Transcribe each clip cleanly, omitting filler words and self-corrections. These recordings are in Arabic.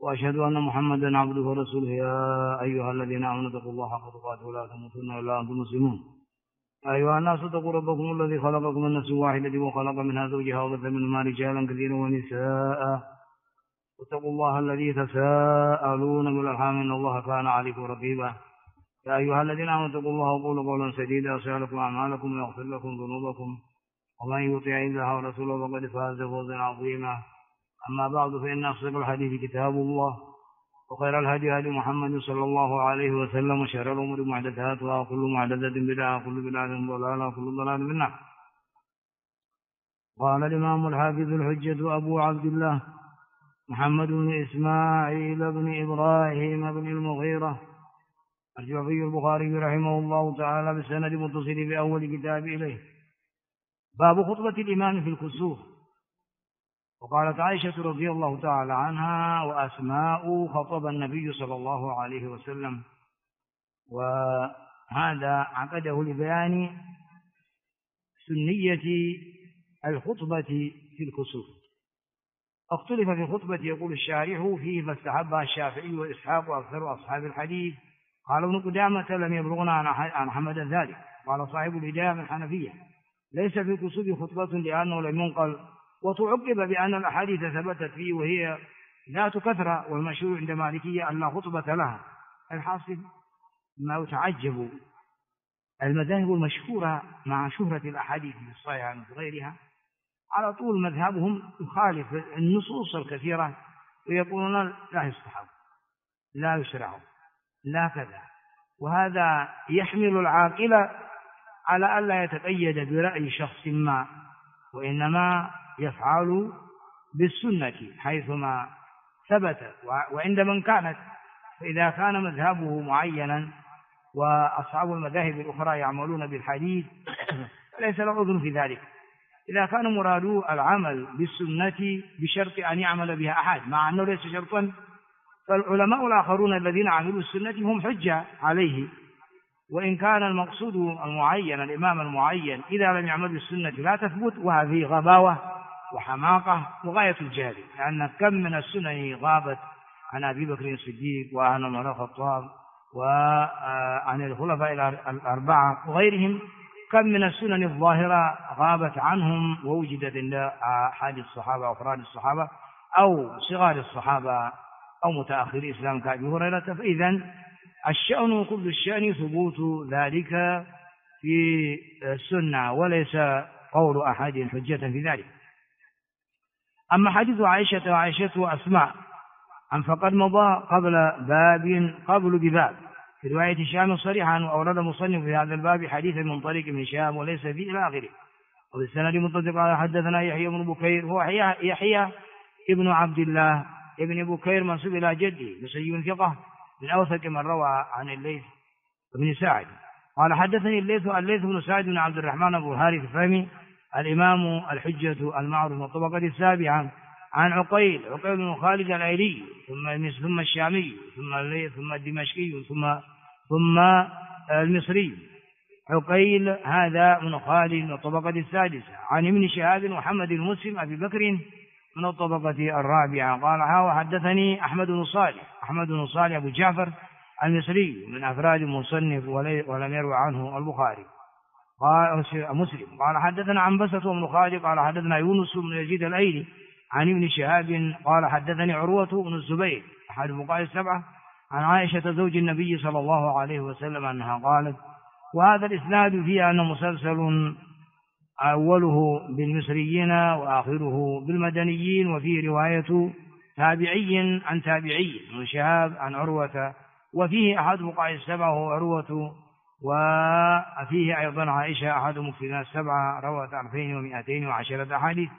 وأشهد أن محمدا عبده ورسوله. يا أيها الذين آمنوا اتقوا الله حق تقاته ولا تموتن إلا وأنتم مسلمون. أيها الناس اتقوا ربكم الذي خلقكم من نفس واحدة وخلق منها زوجها وبث منهما رجالا كثيرا ونساء، واتقوا الله الذي تساءلون بالأرحام إن الله كان عليكم رقيبا. يا أيها الذين آمنوا اتقوا الله وقولوا قولا سديدا يصلح لكم أعمالكم ويغفر لكم ذنوبكم، ومن يطع الله ورسوله فقد فاز فوزا عظيما. أما بعد، فإن أصدق الحديث كتاب الله، وخير الهدي هدي محمد صلى الله عليه وسلم، وشر الأمور محدثاتها، وكل محدثة بدعة، وكل بدعة ضلالة، وكل ضلالة في النار. قال الإمام الحافظ الحجة أبو عبد الله محمد بن إسماعيل بن إبراهيم بن المغيرة الجعفي البخاري رحمه الله تعالى بالسند المتصل بأول كتاب إليه، باب خطبة الإمام في الكسوف. وقالت عائشة رضي الله تعالى عنها وأسماء خطب النبي صلى الله عليه وسلم، وهذا عقده لبيان سنية الخطبة في الكسوف. اختلف في الخطبة، يقول الشارح فيه فاستحبها الشافعي وإسحاق وأكثر أصحاب الحديث. قال ابن قدامة لم يبلغنا عن حمد ذلك. قال صاحب الهداية من الحنفية ليس في الكسوف خطبة لأنه لم ينقل، وتعقب بأن الأحاديث ثبتت فيه وهي ذات كثرة، والمشهور عند مالكية أن لا خطبة لها. الحاصل ما يتعجب المذاهب المشهورة مع شهرة الأحاديث في الصحيحة وفي غيرها على طول مذهبهم يخالف النصوص الكثيرة، ويقولون لا يستحب، لا يشرع، لا كذا. وهذا يحمل العاقل على ألا يتقيد برأي شخص ما، وإنما يفعل بالسنة حيثما ثبت وعند من كانت. فإذا كان مذهبه معينا وأصحاب المذاهب الأخرى يعملون بالحديث ليس له عذر في ذلك. إذا كان مراده العمل بالسنة بشرط أن يعمل بها أحد، مع أنه ليس شرطا، فالعلماء الآخرون الذين عملوا السنة هم حجة عليه. وإن كان المقصود المعين الإمام المعين إذا لم يعمل بالسنة لا تثبت، وهذه غباوة وحماقة وغاية الجهل، لأن كم من السنن غابت عن أبي بكر الصديق وعن عمر الخطاب وعن الخلفاء الأربعة وغيرهم. كم من السنن الظاهرة غابت عنهم ووجدت عند أحد الصحابة أو أفراد الصحابة أو صغار الصحابة أو متأخر الإسلام كأبي هريرة. فإذا الشأن كل الشأن ثبوت ذلك في السنة، وليس قول أحد حجة في ذلك. أما حديث عائشة وعائشة وأسماء عن فقد مضى قبل بباب في رواية هشام صريحا، وأورد مصنف في هذا الباب حديثا من طريق ابن هشام وليس فيه إلى آخره. وبالسند متصل قال حدثنا يحيى بن بكير، هو يحيى ابن عبد الله ابن بكير منسوب إلى جده بسيء ثقة من أوثق من روى عن الليث بن سعد. قال حدثني الليث بن سعد بن عبد الرحمن أبو الحارث الفهمي الإمام الحجة المعروف من الطبقة السابعة، عن عقيل بن خالد الأيلي ثم الشامي ثم الدمشقي ثم المصري. عقيل هذا من خالد من الطبقة السادسة، عن ابن شهاب محمد المسلم أبي بكر من الطبقة الرابعة. قال وحدثني أحمد بن صالح أبو جعفر المصري من أفراد المصنف ولم يروي عنه البخاري قال مسلم. قال حدثنا عنبسة بن خالد قال حدثنا يونس بن يزيد الأيلي عن ابن شهاب قال حدثني عروة بن الزبير أحد الفقهاء السبعة عن عائشة زوج النبي صلى الله عليه وسلم أنها قالت. وهذا الإسناد فيه أنه مسلسل، أوله بالمصريين وآخره بالمدنيين، وفيه رواية تابعي عن تابعي من شهاب عن عروة، وفيه أحد الفقهاء السبعة وهو عروة، وفيه أيضا عائشة أحد مكثرات السبعة روت 2210 أحاديث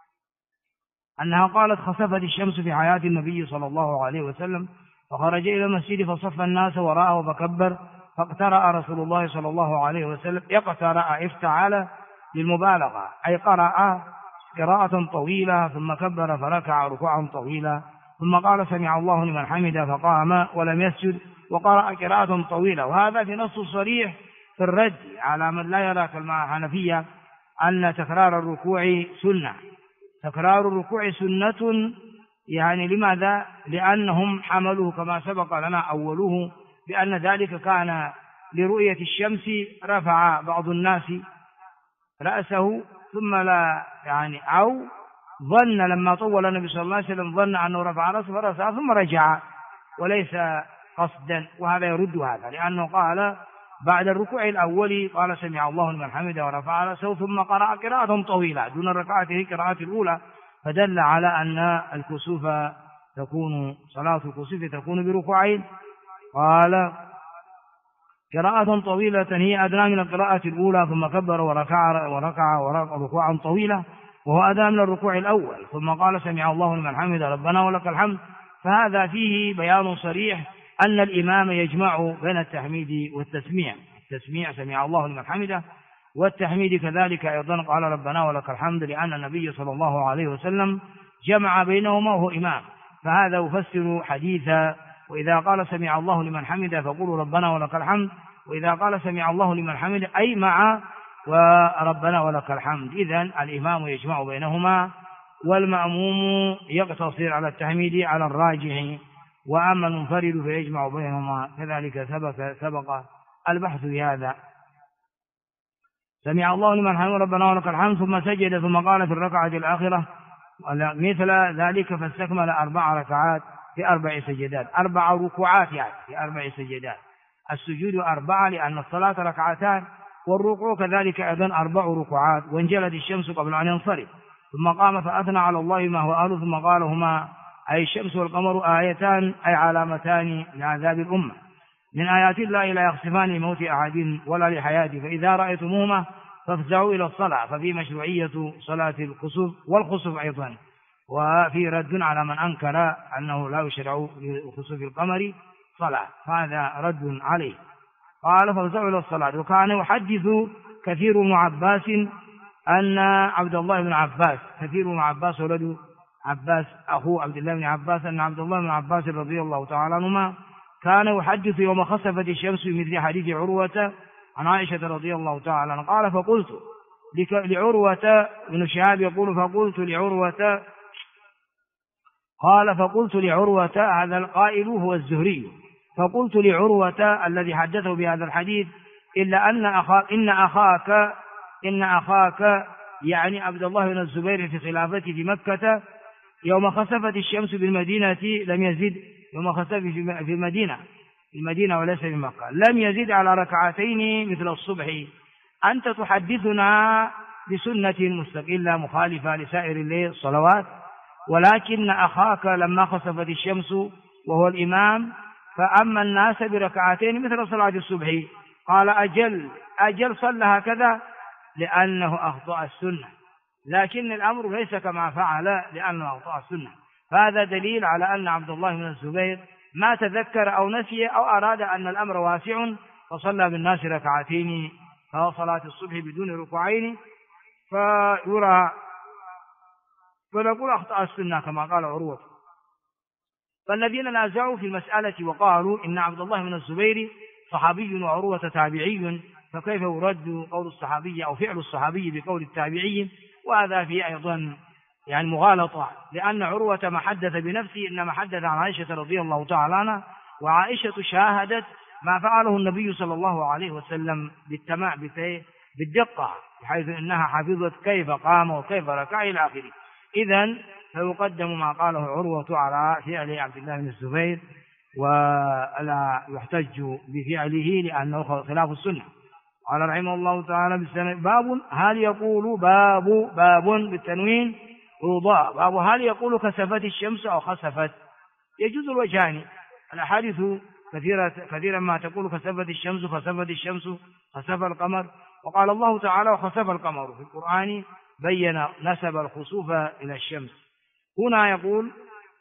أنها قالت خسفت الشمس في حياة النبي صلى الله عليه وسلم، فخرج إلى المسجد فصف الناس وراءه فكبر، فاقترأ رسول الله صلى الله عليه وسلم يقترأ افتعل للمبالغة، أي قرأ قراءة طويلة ثم كبر فركع ركوعا طويلا، ثم قال سمع الله لمن حمده فقام ولم يسجد وقرأ قراءة طويلة. وهذا في نص صريح في الرد على من لا يرى كالحنفية أن تكرار الركوع سنة. تكرار الركوع سنة يعني لماذا؟ لأنهم حملوه كما سبق لنا أوله بأن ذلك كان لرؤية الشمس، رفع بعض الناس رأسه ثم لا يعني أو ظن لما طول النبي صلى الله عليه وسلم ظن أنه رفع رأسه فرفع ثم رجع وليس قصدا، وهذا يرد هذا، لأنه قال بعد الركوع الأول قال سمع الله لمن حمده ورفع رأسه ثم قرأ قراءة طويلة دون الركعة قراءة الأولى، فدل على أن الكسوف تكون صلاة الكسوف تكون بركوعين. قال قراءة طويلة هي أدنى من القراءة الأولى، ثم كبر وركع ركوعا طويلة وهو أدنى من الركوع الأول، ثم قال سمع الله لمن حمده ربنا ولك الحمد. فهذا فيه بيان صريح أن الإمام يجمع بين التحميد والتسميع، التسميع سمع الله لمن حمده، والتحميد كذلك أيضا قال ربنا ولك الحمد، لأن النبي صلى الله عليه وسلم جمع بينهما وهو إمام، فهذا يفسر حديثا وإذا قال سمع الله لمن حمده فقولوا ربنا ولك الحمد، وإذا قال سمع الله لمن حمده أي مع وربنا ولك الحمد. إذن الإمام يجمع بينهما والمأموم يقتصر على التحميد على الراجح، وأما المنفرد فيجمع بينهما، كذلك سبق البحث في هذا. سمع الله لمن حمده ربنا ولك الحمد ثم سجد، ثم قال في الركعة الآخرة مثل ذلك فاستكمل 4 ركعات في 4 سجدات، 4 ركوعات يعني في 4 سجدات، السجود 4 لأن الصلاة ركعتان، والركوع كذلك أيضا 4 ركوعات. وانجلت الشمس قبل أن ينصرف، ثم قام فأثنى على الله ما هو أهله، ثم قال هما أي الشمس والقمر آيتان أي علامتان لعذاب الأمة من آيات الله لا يخسفان لموت أحد ولا لحياته، فإذا رأيتموهما فافزعوا إلى الصلاة، ففي مشروعية صلاة الخسوف والخسوف أيضا، وفي رد على من أنكر أنه لا يشرع لخسوف القمر صلاة، فهذا رد عليه. قال فافزعوا إلى الصلاة. وكان يحدث كثير بن عباس أن عبد الله بن عباس، كثير بن عباس ولد عباس أخو عبد الله بن عباس، أن عبد الله بن عباس رضي الله تعالى عنهما كان يحدث يوم خسفت الشمس بمثل حديث عروة عن عائشة رضي الله تعالى عنها. قال فقلت لعروة بن شهاب يقول فقلت لعروة، قال فقلت لعروة، هذا القائل هو الزهري، فقلت لعروة الذي حدثه بهذا الحديث إلا إن أخاك يعني عبد الله بن الزبير في خلافته في مكة يوم خسفت الشمس بالمدينة لم يزد، يوم خسف في المدينة وليس في مكة، لم يزد على ركعتين مثل الصبح. أنت تحدثنا بسنة مستقلة مخالفة لسائر الصلوات، ولكن أخاك لما خسفت الشمس وهو الإمام فأما الناس بركعتين مثل صلاة الصبح. قال أجل صلى هكذا لأنه أخطأ السنة، لكن الأمر ليس كما فعل لأنه أخطأ السنة. فهذا دليل على أن عبد الله بن الزبير ما تذكر أو نسي أو أراد أن الأمر واسع فصلى بالناس ركعتين، فهو صلاة الصبح بدون ركوعين، فنقول أخطأ السنة كما قال عروة. فالذين نازعوا في المسألة وقالوا إن عبد الله بن الزبير صحابي وعروة تابعي، فكيف يرد قول الصحابي أو فعل الصحابي بقول التابعي؟ وهذا فيه أيضا يعني مغالطة، لأن عروة ما حدث بنفسه إنما حدث عن عائشة رضي الله تعالى عنها، وعائشة شاهدت ما فعله النبي صلى الله عليه وسلم بالدقة، بحيث إنها حفظت كيف قام وكيف ركع إلى آخره. إذن فيقدم ما قاله عروة على فعل عبد الله بن الزبير، ولا يحتج بفعله لأنه خلاف السنة. قال رحمه الله تعالى باب هل يقول باب بالتنوين رضاء، باب هل يقول كسفت الشمس أو خسفت. يجوز الوجهان، الأحاديث كثيرا ما تقول كسفت الشمس خسفت الشمس خسف القمر، وقال الله تعالى وخسف القمر في القرآن بين نسب الخسوف إلى الشمس. هنا يقول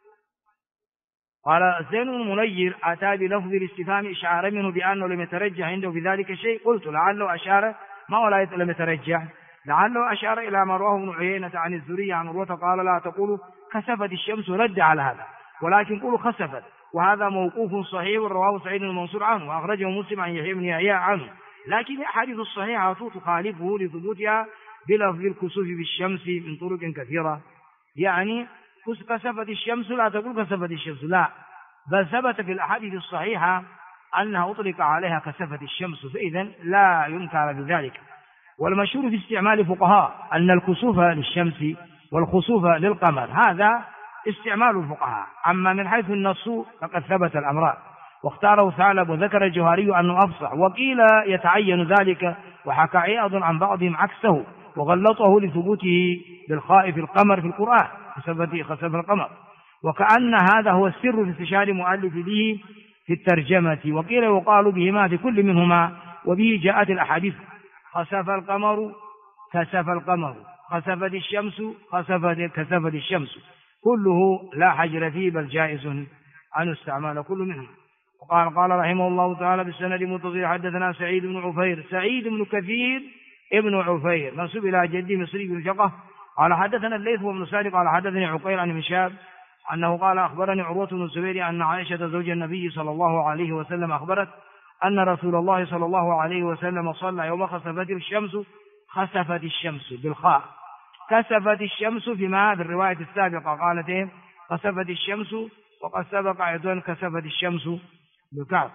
قال زين بن منير أتى بلفظ الاستفهام إشعار منه بأنه لم يترجح عنده بذلك شيء. قلت لعله أشار ما ولا لم يترجح، لعله أشار إلى ما رواه ابن عيينة عن الزهري عن عروة قال لا تقولوا كسفت الشمس، رد على هذا، ولكن قولوا خسفت، وهذا موقوف صحيح رواه سعيد بن منصور عنه، وأخرجه مسلم عن يحيى بن يحيى عنه، لكن الأحاديث الصحيحة تخالفه لثبوتها بلفظ الكسوف بالشمس من طرق كثيرة. يعني كسفت الشمس لا تقول كسفت الشمس، لا، بل ثبت في الأحاديث الصحيحة أنها أطلق عليها كسفت الشمس، فإذا لا ينكر بذلك. والمشهور في استعمال الفقهاء أن الكسوف للشمس والخسوف للقمر، هذا استعمال الفقهاء. أما من حيث النص فقد ثبت الأمران، واختاره ثعلب وذكر الجوهري أنه أفصح، وقيل يتعين ذلك، وحكى عياض عن بعضهم عكسه وغلطه لثبوته بالخاء في القمر في القرآن خسف القمر، وكأن هذا هو السر في استشهاد مؤلف به في الترجمة. وقيل يقال بهما في كل منهما، وبه جاءت الأحاديث: خسف القمر كسف القمر، خسفت الشمس كسفت الشمس، كله لا حجر فيه بل جائز أن يستعمل كل منهما. قال رحمه الله تعالى بالسند متصل: حدثنا سعيد بن عفير، سعيد بن كثير ابن عفير منسوب إلى جدي مصري بن شقة، قال حدثنا الليث بن سعد قال حدثني عقيل عن هشام أنه قال أخبرني عروة بن الزبير أن عائشة زوج النبي صلى الله عليه وسلم أخبرت أن رسول الله صلى الله عليه وسلم صلى يوم خسفت الشمس، خسفت الشمس بالخاء، كسفت الشمس فيما في الرواية السابقة قالت خسفت الشمس، وقد سبق أيضا كسفت الشمس بالكعب.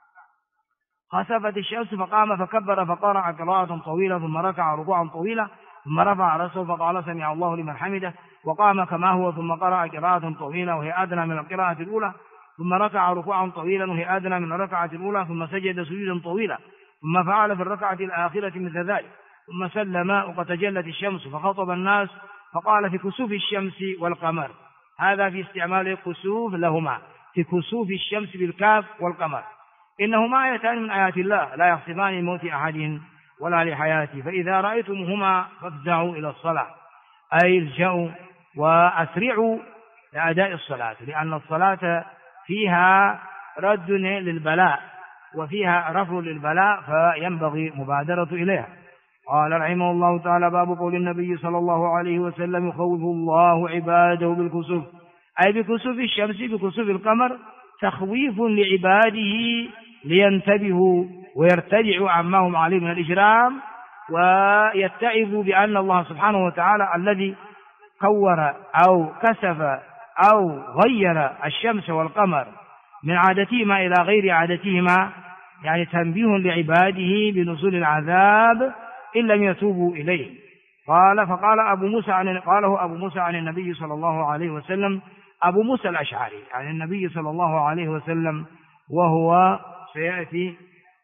خسفت الشمس فقام فكبر فقرأ قراءة طويلة، ثم ركع ركوعا طويلا، ثم رفع رأسه فقال سمع الله لمن حمده، وقام كما هو، ثم قرأ قراءة طويلة وهي أدنى من القراءة الأولى، ثم ركع ركوعا طويلا وهي أدنى من الركعة الأولى، ثم سجد سجودا طويلا، ثم فعل في الركعة الآخرة مثل ذلك، ثم سلم وقد تجلت الشمس فخطب الناس فقال في كسوف الشمس والقمر. هذا في استعمال الكسوف لهما، في كسوف الشمس بالكاف والقمر، إنهما آيتان من آيات الله لا يخسفان لموت أحد ولا لحياته، فإذا رأيتموهما فافزعوا إلى الصلاة، أي الجأوا وأسرعوا لأداء الصلاة، لأن الصلاة فيها رد للبلاء وفيها رفع للبلاء، فينبغي مبادرة إليها. قال رحمه الله تعالى: باب قول النبي صلى الله عليه وسلم: يخوف الله عباده بالكسوف، أي بكسوف الشمس بكسوف القمر، تخويف لعباده لينتبهوا ويرتدعوا عما هم عليه من الإجرام، ويتعظوا بأن الله سبحانه وتعالى الذي كور أو كسف أو غير الشمس والقمر من عادتهما إلى غير عادتهما، يعني تنبيه لعباده بنزول العذاب إن لم يتوبوا إليه. فقال قاله أبو موسى عن النبي صلى الله عليه وسلم، أبو موسى الأشعري عن النبي صلى الله عليه وسلم، وهو سيأتي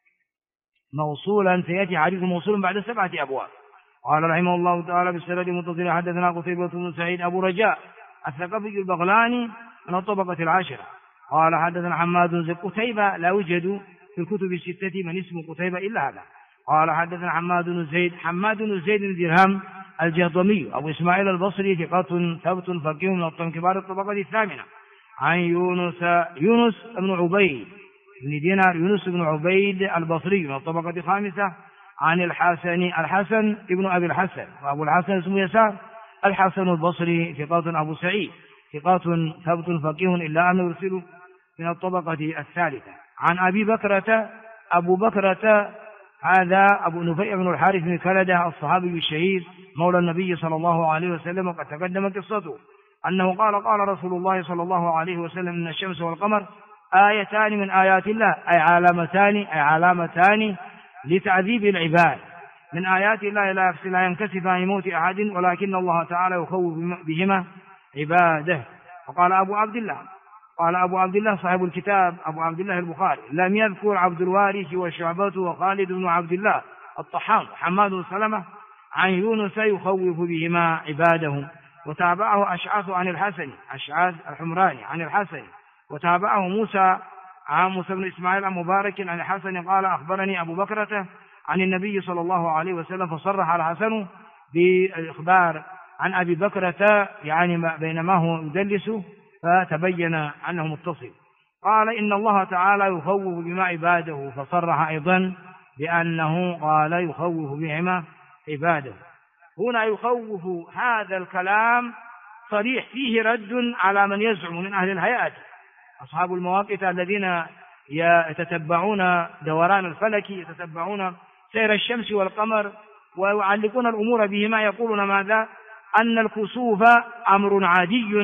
حديث موصول بعد 7 أبواب. قال رحمه الله تعالى بالسند المتصل: حدثنا قتيبة بن سعيد أبو رجاء الثقفي البغلاني من الطبقة العاشرة، قال حدثنا حماد بن قتيبة لا يوجد في الكتب الستة من اسم قتيبة إلا هذا. قال حدثنا حماد بن زيد الدرهم الجهضمي أبو إسماعيل البصري ثقة ثبت فقيه من كبار الطبقة الثامنة، عن يونس بن عبيد بن دينار، يونس بن عبيد البصري من الطبقة الخامسة، عن الحسن ابن أبي الحسن، وأبو الحسن اسمه يسار، الحسن البصري ثقة، أبو سعيد ثقة ثبت فقيه إلا أنه يرسل من الطبقة الثالثة. عن أبو بكرة هذا أبو نفيع بن الحارث بن كلدة الصحابي الشهير مولى النبي صلى الله عليه وسلم، وقد تقدم قصته أنه قال رسول الله صلى الله عليه وسلم: إن الشمس والقمر آيتان من آيات الله، أي علامتان لتعذيب العباد من آيات الله لا ينكسفان لموت أحد، ولكن الله تعالى يخوف بهما عباده. وقال أبو عبد الله صاحب الكتاب أبو عبد الله البخاري: لم يذكر عبد الوارث وشعبة وخالد بن عبد الله الطحان حماد بن سلمة عن يونس يخوف بهما عباده. وتابعه أشعث عن الحسن، أشعث الحمراني عن الحسن، وتابعه موسى بن إسماعيل عن مبارك عن الحسن قال: أخبرني أبو بكرة عن النبي صلى الله عليه وسلم، فصرح الحسن بالإخبار عن أبي بكرة يعني بينما هو يدلس، فتبين أنه متصل. قال: إن الله تعالى يخوف بما عباده، فصرح أيضا بأنه قال يخوف بهما عباده. هنا يخوف، هذا الكلام صريح فيه رد على من يزعم من أهل الهيئات أصحاب المواقف الذين يتتبعون دوران الفلك، يتتبعون سير الشمس والقمر ويعلقون الأمور بهما، يقولون ماذا؟ أن الكسوف أمر عادي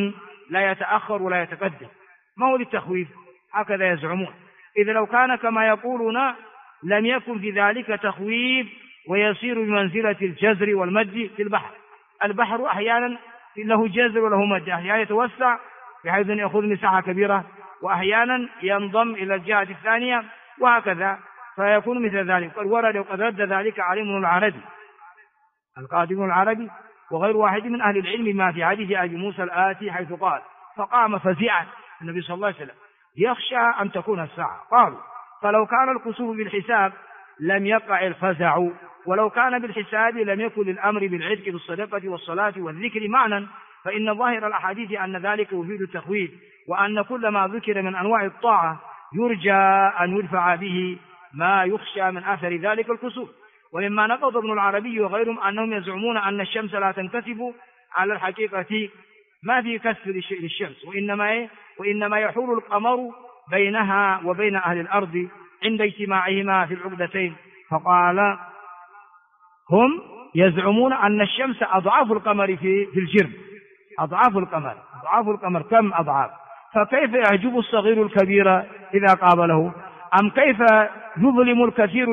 لا يتأخر ولا يتقدم، ما هو للتخويف، هكذا يزعمون. إذا لو كان كما يقولون لم يكن في ذلك تخويف ويصير بمنزلة الجزر والمد في البحر. البحر أحيانا له جزر وله مد، أحيانا يتوسع بحيث أن يأخذ مساحة كبيرة، وأحيانا ينضم إلى الجهة الثانية، وهكذا فيكون مثل ذلك. قد ورد وقد رد ذلك علي بن العربي القاضي بن العربي وغير واحد من أهل العلم ما في حديث أبي موسى الآتي حيث قال: فقام فزعا النبي صلى الله عليه وسلم يخشى أن تكون الساعة. قالوا: فلو كان الكسوف بالحساب لم يقع الفزع، ولو كان بالحساب لم يكن للأمر بالعتق بالصدقة والصلاة والذكر معنى، فإن ظاهر الأحاديث أن ذلك يفيد التخويف، وأن كل ما ذكر من أنواع الطاعة يرجى أن يدفع به ما يخشى من أثر ذلك الكسوف. ومما نقض ابن العربي وغيرهم أنهم يزعمون أن الشمس لا تنكسف على الحقيقة، ما في كسف للشمس، وإنما يحول القمر بينها وبين أهل الأرض عند اجتماعهما في العقدتين. فقال: هم يزعمون أن الشمس أضعاف القمر في الجرم، أضعاف القمر كم أضعاف، فكيف يعجب الصغير الكبير إذا قابله؟ أم كيف يظلم الكثير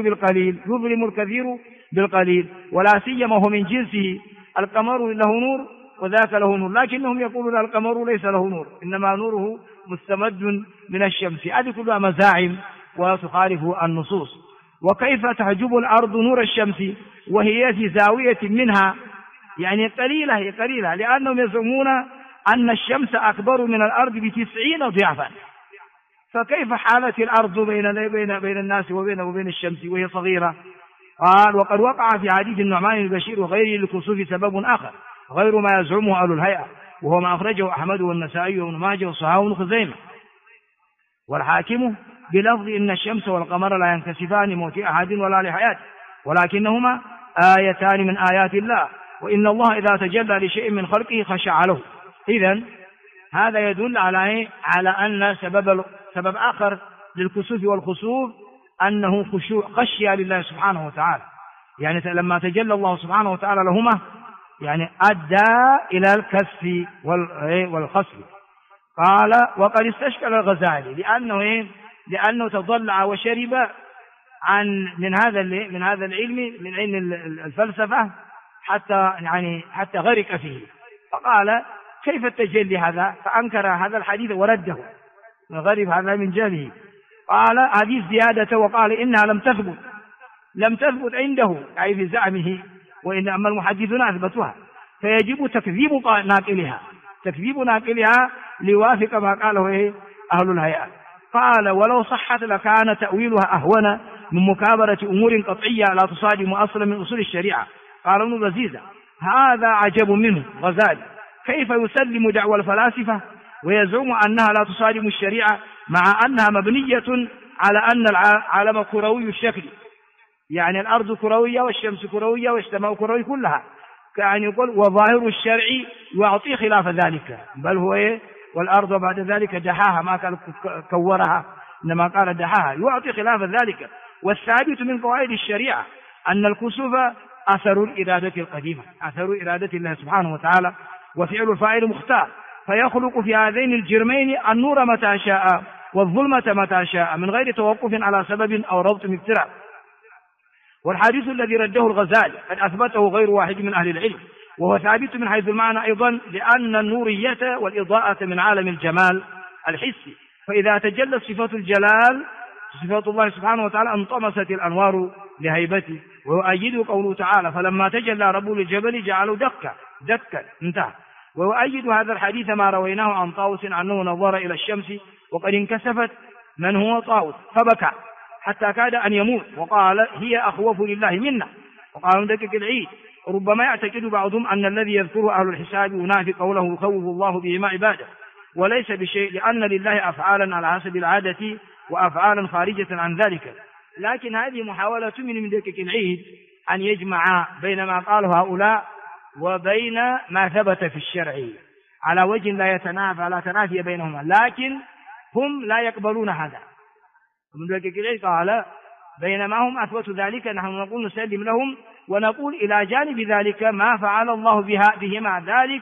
بالقليل؟ ولا سيما هو من جنسه، القمر له نور وذاك له نور، لكنهم يقولون القمر ليس له نور، إنما نوره مستمد من الشمس. هذه كلها مزاعم وتخالف النصوص. وكيف تحجب الأرض نور الشمس وهي في زاوية منها، يعني قليلة، لأنهم يزعمون أن الشمس أكبر من الأرض ب90 ضعفا، فكيف حالت الأرض بين الناس وبين الشمس وهي صغيرة؟ قال: وقد وقع في حديث النعمان البشير وغيره للكسوف سبب آخر غير ما يزعمه أهل الهيئة، وهو ما أخرجه أحمد والنسائي وابن ماجه وصححه ابن خزيمة والحاكم بلفظ إن الشمس والقمر لا ينكسفان لموت أحد ولا لحياته، ولكنهما آيتان من آيات الله، وإن الله إذا تجلى لشيء من خلقه خشع له. إذن هذا يدل على أن سبب آخر للكسوف والخسوف أنه خشية لله سبحانه وتعالى، يعني لما تجلى الله سبحانه وتعالى لهما يعني أدى إلى الكسف والخسف. قال: وقد استشكل الغزالي لأنه تضلع وشرب من هذا العلم، من علم الفلسفة، حتى غرق فيه، فقال: كيف التجلي هذا؟ فأنكر هذا الحديث ورده، غرب هذا من جهله. قال: هذه زيادة، وقال إنها لم تثبت عنده، أي في زعمه، وإنما المحدثون أثبتوها، فيجب تكذيب ناقلها ليوافق ما قاله أهل الهيئة. قال: ولو صحت لكان تأويلها أهون من مكابرة أمور قطعية لا تصادم أصلا من أصول الشريعة. قال ابن بزيزة: هذا عجب منه غزالي، كيف يسلم دعوى الفلاسفة ويزعم أنها لا تصادم الشريعة، مع أنها مبنية على أن العالم كروي الشكل، يعني الأرض كروية والشمس كروية والسماء كروي كلها، كأن يقول وظاهر الشرع يعطي خلاف ذلك، بل هو والأرض بعد ذلك دحاها، ما قال كورها، إنما قال دحاها، يعطي خلاف ذلك. والثابت من قواعد الشريعة أن الكسوف أثر الإرادة القديمة، أثر إرادة الله سبحانه وتعالى، وفعل الفاعل مختار، فيخلق في هذين الجرمين النور متى شاء والظلمة متى شاء من غير توقف على سبب أو ربط مبتدأ. والحديث الذي رده الغزالي قد أثبته غير واحد من أهل العلم، وهو ثابت من حيث المعنى أيضا، لأن النورية والإضاءة من عالم الجمال الحسي، فإذا تجلت صفة الجلال صفات الله سبحانه وتعالى انطمست الأنوار لهيبته. ويؤيد قوله تعالى: فلما تجلى ربه للجبل جعله دكا انتهى. ويؤيد هذا الحديث ما رويناه عن طاووس أنه نظر إلى الشمس وقد انكسفت من هو طاووس فبكى حتى كاد أن يموت، وقال: هي أخوف لله منا. وقال مدقق العيد: ربما يعتقد بعضهم أن الذي يذكره أهل الحساب ينافي قوله يخوف الله بهما عباده، وليس بشيء، لأن لله أفعالا على حسب العادة وأفعالا خارجة عن ذلك. لكن هذه محاولة من مدقق العيد أن يجمع بين ما قاله هؤلاء وبين ما ثبت في الشرع على وجه لا تنافي بينهما، لكن هم لا يقبلون هذا. مدقق العيد قال: بينما هم أثبتوا ذلك نحن نقول نسلم لهم، ونقول إلى جانب ذلك ما فعل الله بهما ذلك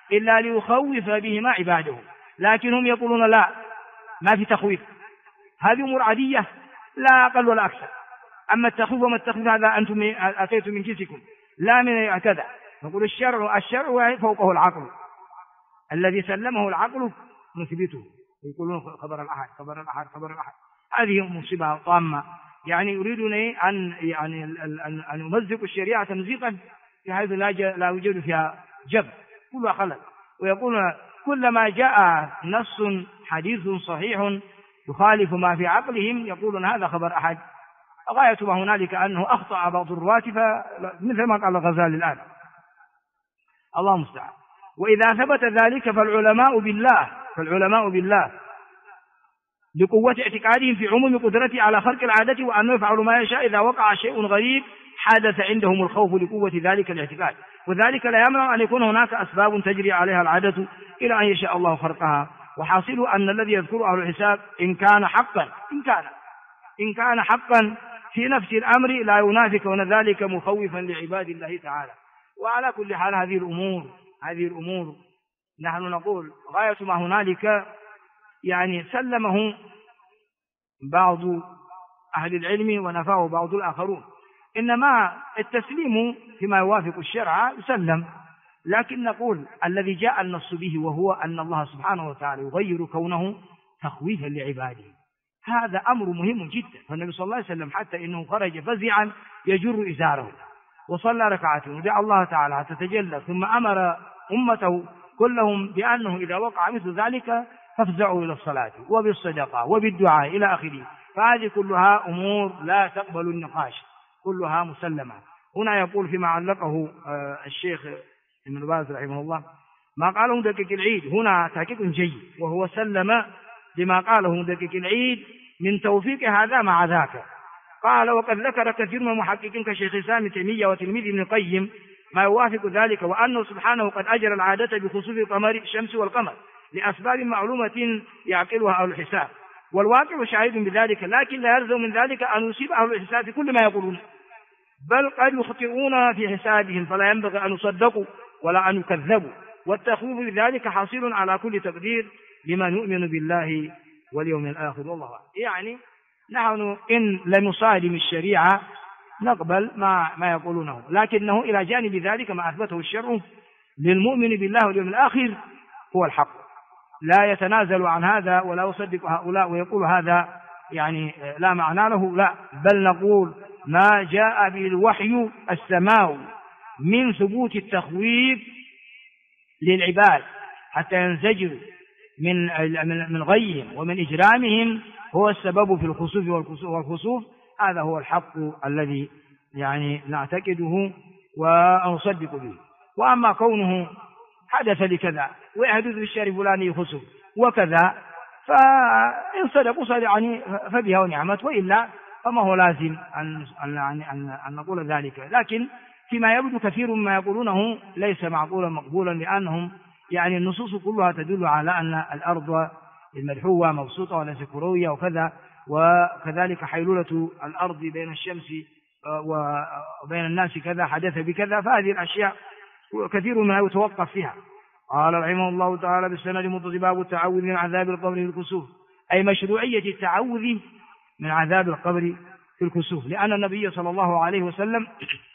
إلا ليخوف بهما عباده، لكنهم يقولون لا، ما في تخويف، هذه أمور عادية لا أقل ولا أكثر. أما التخويف وما التخويف هذا أنتم أتيتم من جنسكم لا من كذا. نقول الشرع فوقه العقل، الذي سلمه العقل نثبته. يقولون خبر الأحد خبر الأحد خبر الأحد، هذه مصيبة طامة. يعني يريدون أن يمزقوا الشريعة تمزيقا بحيث لا يوجد فيها جبر، كلها خلل. ويقولون كلما جاء نص حديث صحيح يخالف ما في عقلهم يقولون هذا خبر أحد. غاية ما هنالك أنه أخطأ بعض الرواة، مثل ما قال الغزالي الآن، الله المستعان. وإذا ثبت ذلك فالعلماء بالله لقوة اعتقادهم في عموم قدرته على خلق العادة وأنه يفعل ما يشاء إذا وقع شيء غريب حدث عندهم الخوف لقوة ذلك الاعتقاد، وذلك لا يمنع أن يكون هناك أسباب تجري عليها العادة إلى أن يشاء الله خلقها. وحاصل أن الذي يذكر أهل الحساب إن كان حقا في نفس الأمر لا ينافي كون ذلك مخوفا لعباد الله تعالى. وعلى كل حال هذه الأمور نحن نقول غاية ما هنالك يعني سلمه بعض أهل العلم ونفاه بعض الآخرون، إنما التسليم فيما يوافق الشرع يسلم. لكن نقول الذي جاء النص به وهو أن الله سبحانه وتعالى يغير كونه تخويفا لعباده، هذا أمر مهم جدا. فالنبي صلى الله عليه وسلم حتى إنه خرج فزعا يجر إزاره وصلى ركعتين ودعا الله تعالى حتى تجلى، ثم أمر أمته كلهم بأنه إذا وقع مثل ذلك فافزعوا إلى الصلاة وبالصدقة وبالدعاء إلى آخره. فهذه كلها أمور لا تقبل النقاش، كلها مسلمة. هنا يقول فيما علقه الشيخ ابن باز رحمه الله ما قاله مدقق العيد هنا تحقيق جيد، وهو سلم لما قاله مدقق العيد من توفيق هذا مع ذاك. قال وقد ذكر كثير من المحققين كشيخ الإسلام تيمية وتلميذ ابن القيم ما يوافق ذلك، وأنه سبحانه قد أجرى العادة بخسوف القمر الشمس والقمر لأسباب معلومة يعقلها أهل الحساب، والواقع شاهد بذلك، لكن لا يلزم من ذلك أن يصيب أهل الحساب في كل ما يقولون، بل قد يخطئون في حسابهم، فلا ينبغي أن يصدقوا ولا أن يكذبوا. والتخويف بذلك حاصل على كل تقدير لمن يؤمن بالله واليوم الآخر. والله يعني نحن إن لم نصادم الشريعة نقبل ما يقولونه، لكنه إلى جانب ذلك ما أثبته الشرع للمؤمن بالله واليوم الآخر هو الحق، لا يتنازل عن هذا ولا يصدق هؤلاء ويقول هذا يعني لا معنى له، لا، بل نقول ما جاء بالوحي السماوي من ثبوت التخويف للعباد حتى ينزجروا من غيهم ومن إجرامهم هو السبب في الخسوف والخسوف. هذا هو الحق الذي يعني نعتقده ونصدق به. وأما كونه حدث لكذا ويحدث بالشر فلاني خسوف وكذا، فإن صدقوا يعني فبها ونعمت، وإلا فما هو لازم أن نقول ذلك. لكن فيما يبدو كثير مما يقولونه ليس معقولا مقبولا، لأنهم يعني النصوص كلها تدل على أن الأرض المدحوة مبسوطة وليس كروية وكذا، وكذلك حيلولة الأرض بين الشمس وبين الناس كذا حدث بكذا، فهذه الأشياء كثير منها يتوقف فيها. قال رحمه الله تعالى بالسند متصل باب التعوذ من عذاب القبر في الكسوف، أي مشروعية التعوذ من عذاب القبر في الكسوف، لأن النبي صلى الله عليه وسلم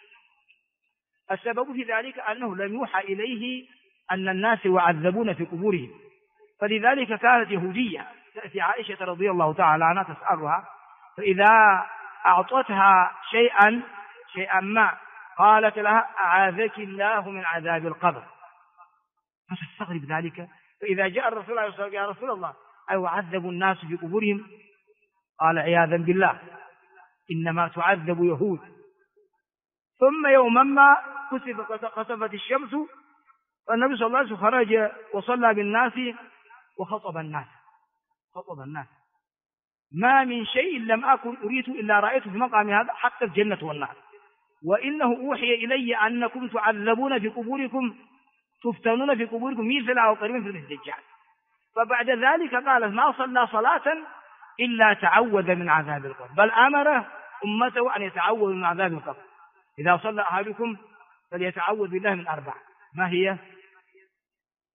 السبب في ذلك أنه لم يوحى إليه أن الناس يعذبون في قبورهم، فلذلك كانت يهودية تأتي عائشة رضي الله تعالى عنها تسألها، فإذا أعطتها شيئا ما قالت لها أعاذك الله من عذاب القبر، فتستغرب ذلك. فإذا جاء الرسول عليه الصلاة والسلام يا رسول الله أيعذب الناس في قبورهم؟ قال عياذا بالله إنما تعذب يهود. ثم يوما ما خسفت الشمس، فالنبي صلى الله عليه وسلم خرج وصلى بالناس وخطب الناس ما من شيء لم أكن أريد إلا رأيته في مقام هذا حتى الجنة والنار، وإنه أوحي إلي أنكم تعذبون في قبوركم تفتنون في قبوركم مثل أو قريبا في الدجال. فبعد ذلك قال ما صلى صلاة إلا تعوذ من عذاب القبر، بل أمر أمته أن يتعوذ من عذاب القبر. إذا صلى أحدكم فليتعوذ بالله من 4، ما هي؟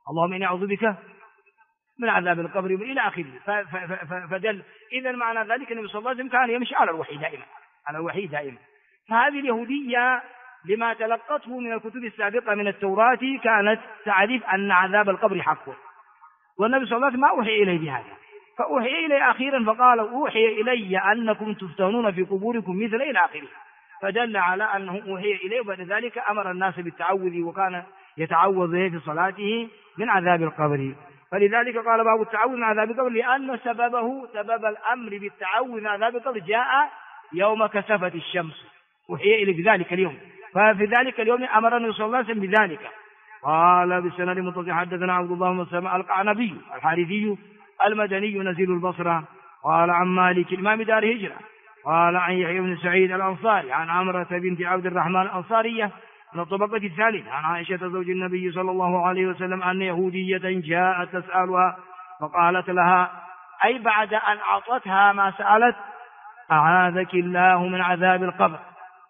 اللهم إني أعوذ بك من عذاب القبر إلى آخره. فدل إذا معنى ذلك النبي صلى الله عليه وسلم كان يمشي على الوحي دائما. فهذه اليهودية لما تلقته من الكتب السابقة من التوراة كانت تعرف أن عذاب القبر حق، والنبي صلى الله عليه وسلم ما أوحي إليه بهذا، فأوحي إليه أخيرا فقال أوحي إلي أنكم تفتنون في قبوركم مثل إلى آخره، فدل على أنه أوحي إليه. وبعد ذلك أمر الناس بالتعوذ، وكان يتعوذ في صلاته من عذاب القبر. فلذلك قال باب التعوذ من عذاب القبر، لأن سبب الأمر بالتعوذ من عذاب القبر جاء يوم كسفت الشمس، أوحي إليه بذلك اليوم، ففي ذلك اليوم أمر النبي صلى الله عليه وسلم بذلك. قال بالسند متصل حدثنا عبد الله بن مسلم القعنبي الحارثي المدني نزيل البصرة، قال عن مالك إمام دار هجرة، قال عن يحيى بن سعيد الأنصاري عن عمرة بنت عبد الرحمن الأنصارية من الطبقة الثالثة عن عائشة زوج النبي صلى الله عليه وسلم أن يهودية جاءت تسألها فقالت لها، أي بعد أن أعطتها ما سألت، أعاذك الله من عذاب القبر.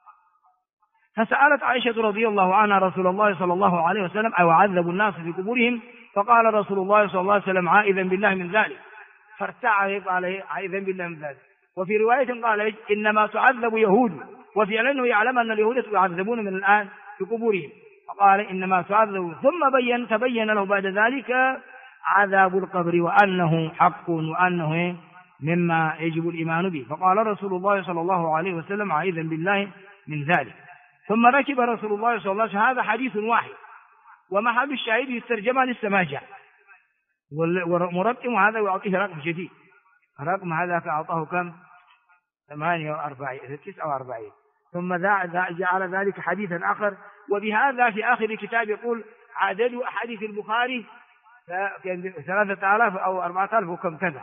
فسألت عائشة رضي الله عنها رسول الله صلى الله عليه وسلم أو عذبوا الناس في قبورهم؟ فقال رسول الله صلى الله عليه وسلم عائذا بالله من ذلك، فارتعى قال عائذا بالله من ذلك. وفي رواية قال إنما تعذب يهود، وفي أنه يعلم أن اليهود يعذبون من الآن في قبورهم، فقال إنما تعذب. ثم تبين له بعد ذلك عذاب القبر وأنه حق وأنه مما يجب الإيمان به. فقال رسول الله صلى الله عليه وسلم عائذا بالله من ذلك. ثم ركب رسول الله صلى الله عليه وسلم. هذا حديث واحد، ومحل الشاهد في الترجمة لسه ما جاء، والمرقم هذا يعطيه رقم جديد، الرقم هذا أعطاه كم؟ 49. ثم جعل ذلك حديثا آخر. وبهذا في آخر الكتاب يقول عدد أحاديث البخاري 3000 أو 4000 وكم كذا.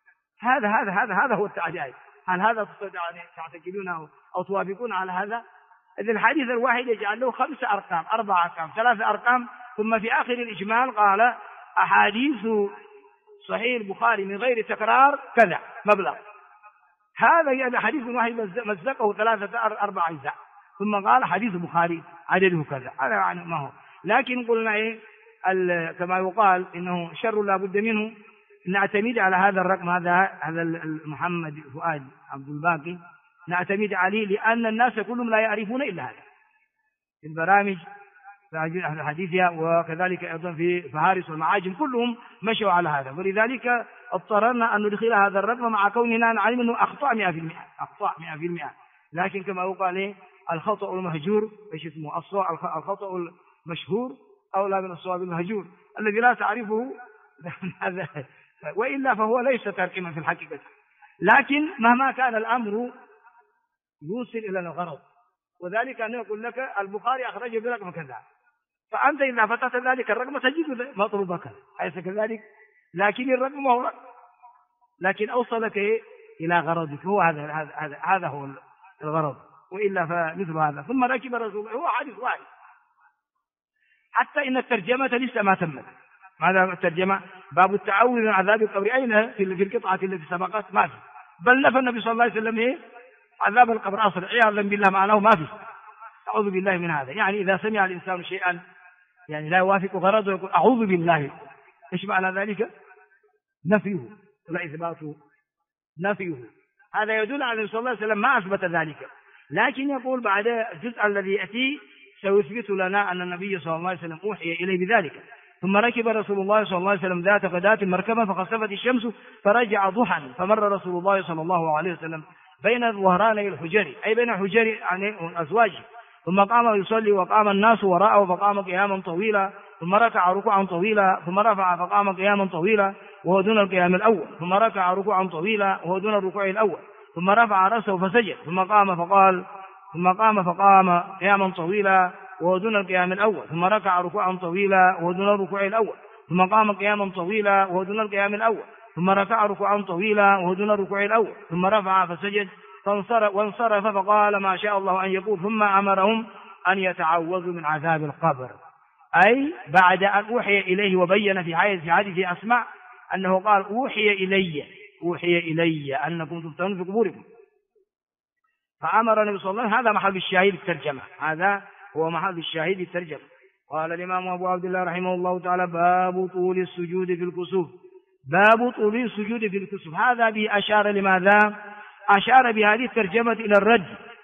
هذا هو التعجائب. هل هذا تعتقدون أو توافقون على هذا؟ إذا الحديث الواحد يجعل له 5 أرقام، 4 أرقام، 3 أرقام، ثم في آخر الإجمال قال أحاديث صحيح البخاري من غير تكرار كذا مبلغ. هذا يعني حديث واحد مزقه 3-4 أجزاء، ثم قال حديث البخاري عدده كذا. هذا يعني ما هو. لكن قلنا كما يقال إنه شر لا بد منه، نعتمد على هذا الرقم، هذا محمد فؤاد عبد الباقي، نعتمد عليه لأن الناس كلهم لا يعرفون إلا هذا في البرامج الحديثية، وكذلك أيضا في فهارس والمعاجم كلهم مشوا على هذا. ولذلك اضطررنا أن ندخل هذا الرقم مع كوننا نعلم أنه أخطاء 100%. لكن كما يقال الخطأ المهجور ايش اسمه؟ الخطأ المشهور أولى من الصواب المهجور الذي لا تعرفه هذا، وإلا فهو ليس ترقيما في الحقيقة. لكن مهما كان الأمر يوصل إلى الغرض، وذلك أن يقول لك البخاري أخرج برقم كذا، فأنت إذا فتحت ذلك الرقم تجد مطلوبك، أليس كذلك؟ لكن الرقم هو رقم، لكن أوصلك إلى غرضك، هو هذا هو الغرض، وإلا فمثل هذا. ثم ركب رسول الله، هو حديث واحد، حتى إن الترجمة لسه ما تمت. ماذا الترجمة؟ باب التعوذ من عذاب القبر، أين في القطعة التي سبقت؟ ما في، بل نفى النبي صلى الله عليه وسلم عذاب القبر أصلا، عياذا بالله معناه ما في، أعوذ بالله من هذا. يعني إذا سمع الإنسان شيئا يعني لا يوافق غرضه يقول أعوذ بالله، إيش معنى ذلك؟ نفيه ولا إثباته، نفيه. هذا يدل على النبي صلى الله عليه وسلم ما أثبت ذلك، لكن يقول بعد الجزء الذي يأتي سيثبت لنا أن النبي صلى الله عليه وسلم أوحي إليه بذلك. ثم ركب رسول الله صلى الله عليه وسلم ذات غداة مركبا فخسفت الشمس فرجع ضحى، فمر رسول الله صلى الله عليه وسلم بين ظهراني الحجر، أي بين حجر عن أزواجه، ثم قام يصلي وقام الناس وراءه فقام قياما طويلا، ثم ركع ركوعا طويلا، ثم رفع فقام قياما طويلا وهو دون القيام الأول، ثم ركع ركوعا طويلا وهو دون الركوع الأول، ثم رفع رأسه فسجد، ثم قام فقام قياما طويلا وهو دون القيام الأول، ثم ركع ركوعا طويلا وهو دون الركوع الأول، ثم قام قياما طويلا وهو دون القيام الأول، ثم ركع ركوعا طويلا وهو دون الركوع الأول، ثم رفع فسجد وانصرف فقال ما شاء الله أن يقول، ثم أمرهم أن يتعوذوا من عذاب القبر، أي بعد أن أوحي إليه. وبين في حديث أسمع أنه قال أوحي إلي أنكم تفتنون في قبوركم، فأمر النبي صلى الله عليه وسلم. هذا محل الشاهد الترجمة، هذا هو محل الشاهد الترجمة. قال الإمام أبو عبد الله رحمه الله تعالى: باب طول السجود في الكسوف. باب طول السجود في الكسوف، هذا به أشار لماذا؟ أشار بهذه الترجمة إلى الرد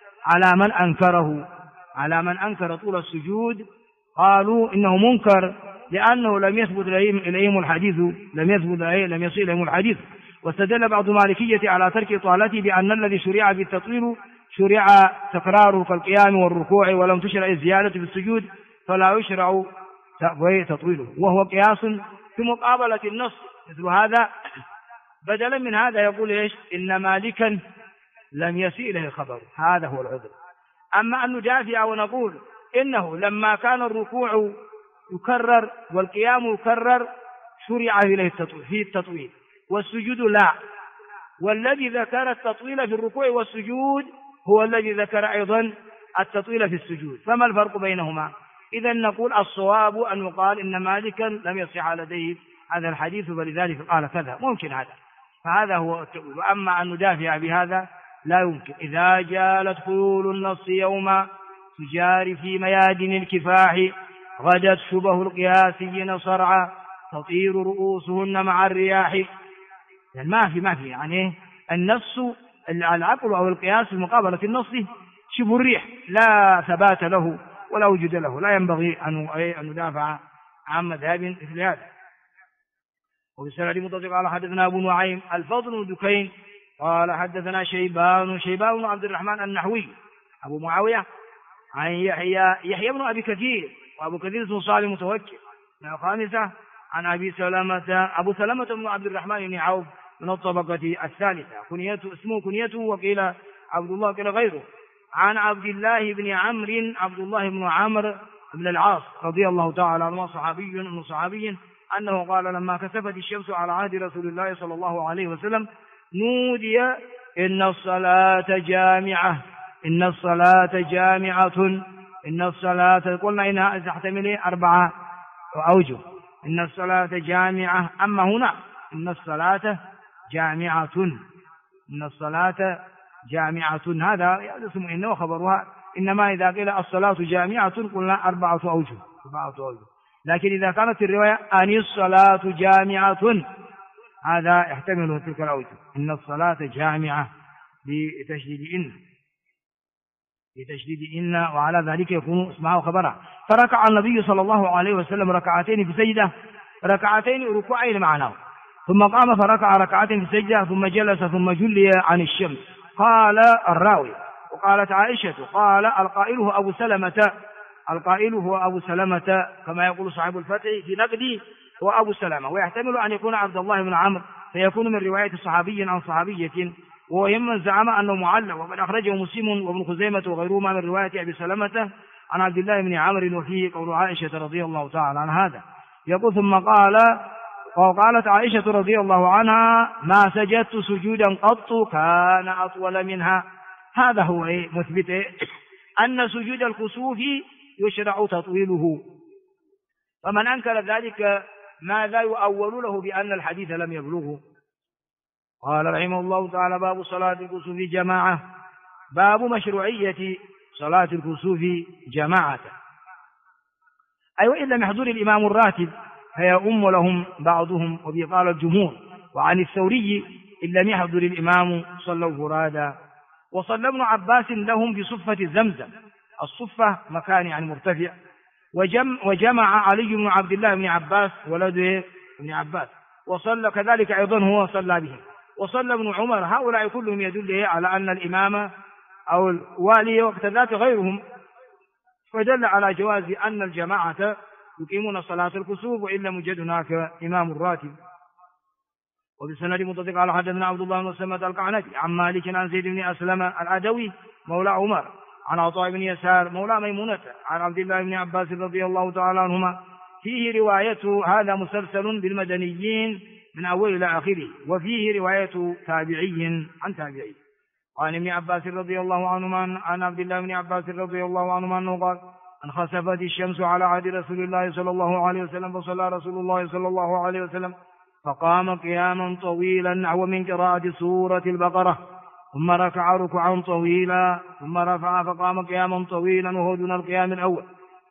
على من أنكر طول السجود. قالوا إنه منكر لأنه لم يثبت إليهم الحديث، لم يصل إليهم الحديث. واستدل بعض المالكية على ترك إطالته بأن الذي شرع بالتطويل شرع تكراره كالقيام والركوع، ولم تشرع الزيادة في السجود فلا يشرع تطويله، وهو قياس في مقابلة النص. مثل هذا بدلا من هذا يقول إيش؟ إن مالكا لم يسيء إليه الخبر، هذا هو العذر. أما أن ندافع ونقول إنه لما كان الركوع يكرر والقيام يكرر شرع إليه التطويل، والسجود لا، والذي ذكر التطويل في الركوع والسجود هو الذي ذكر أيضا التطويل في السجود، فما الفرق بينهما؟ إذا نقول الصواب أن يقال إن مالكا لم يصح لديه هذا الحديث فلذلك قال كذا، ممكن هذا، فهذا هو التأويل. وأما أن ندافع بهذا لا يمكن. إذا جالت خيول النص يوما تجاري في ميادين الكفاح، غدت شبه القياسيين صرعا تطير رؤوسهن مع الرياح. يعني ما في يعني النص العقل أو القياس في مقابلة النص شبه الريح، لا ثبات له ولا وجود له، لا ينبغي أن ندافع عن مذهب مثل هذا. وبالسند متصل قال حدثنا أبو نعيم الفضل بن دكين قال حدثنا شيبان بن عبد الرحمن النحوي أبو معاوية عن يحيى بن أبي كثير، وأبو كثير اسمه صالح متوكل. الخامسة عن أبو سلمة بن عبد الرحمن بن عوف من الطبقة الثالثة، اسمه كنيته وقيل عبد الله وقيل غيره. عن عبد الله بن عمرو بن العاص رضي الله تعالى عنه صحابي أنه قال لما كسفت الشمس على عهد رسول الله صلى الله عليه وسلم نودي إن الصلاة جامعة، قلنا إنها تحتمل 4 أوجه. إن الصلاة جامعة، أما هنا إن الصلاة جامعة هذا اسم إنه وخبرها، إنما إذا قيل الصلاة جامعة قلنا 4 أوجه. لكن إذا كانت الرواية أن الصلاة جامعة هذا يحتمل تلك الأوجه، إن الصلاة جامعة بتشديد إن وعلى ذلك يكون اسمها وخبرها. فركع النبي صلى الله عليه وسلم ركعتين في سجدة، ركعتين ركوعين معناه، ثم قام فركع ركعتين في سجدة ثم جلس ثم جلي عن الشمس. قال الراوي وقالت عائشة قال القائل هو أبو سلمة كما يقول صاحب الفتح في نقدي هو أبو سلمة، ويحتمل أن يكون عبد الله بن عمرو فيكون من رواية صحابي عن صحابية، وهو يمن زعم أنه معلق، وقد أخرجه مسلم وابن خزيمة وغيرهما من رواية أبي سلمة عن عبد الله بن عمرو، وفيه قول عائشة رضي الله تعالى عن هذا. يقول ثم قالت عائشة رضي الله عنها ما سجدت سجودا قط كان أطول منها. هذا هو مثبت أن سجود الكسوف يشرع تطويله، فمن أنكر ذلك ماذا يؤول له بأن الحديث لم يبلغه؟ قال رحمه الله تعالى باب صلاة الكسوف جماعة، باب مشروعية صلاة الكسوف جماعة، أي وإن لم يحضر الإمام الراتب فيؤم لهم بعضهم، وبه قال الجمهور. وعن الثوري إن لم يحضر الإمام صلوا فرادا. وصلى ابن عباس لهم بصفة زمزم، الصفة مكان يعني مرتفع، وجمع علي بن عبد الله بن عباس ولده ابن عباس، وصلى كذلك أيضا هو صلى بهم. وصلى ابن عمر، هؤلاء كلهم يدل على أن الإمام أو الوالي وقت ذات غيرهم، فدل على جواز أن الجماعة يقيمون صلاة الكسوف وإن لم يوجد هناك إمام الراتب. وبالسند متصل على حدثنا عبد الله بن سلمة القعنبي عن مالك عن زيد بن أسلم العدوي مولى عمر عن عطاء بن يسار مولى ميمونة عن عبد الله بن عباس رضي الله تعالى عنهما، فيه روايته هذا مسلسل بالمدنيين من أول إلى آخره، وفيه رواية تابعي عن تابعي عن ابن عباس رضي الله عنهما عن عبد الله بن عباس رضي الله عنهما أنه قال انخسفت الشمس على عهد رسول الله صلى الله عليه وسلم، فصلى رسول الله صلى الله عليه وسلم فقام قياما طويلا نحو من قراءة سورة البقرة، ثم ركع ركعا طويلا، ثم رفع فقام قياما طويلا وهو دون القيام الأول،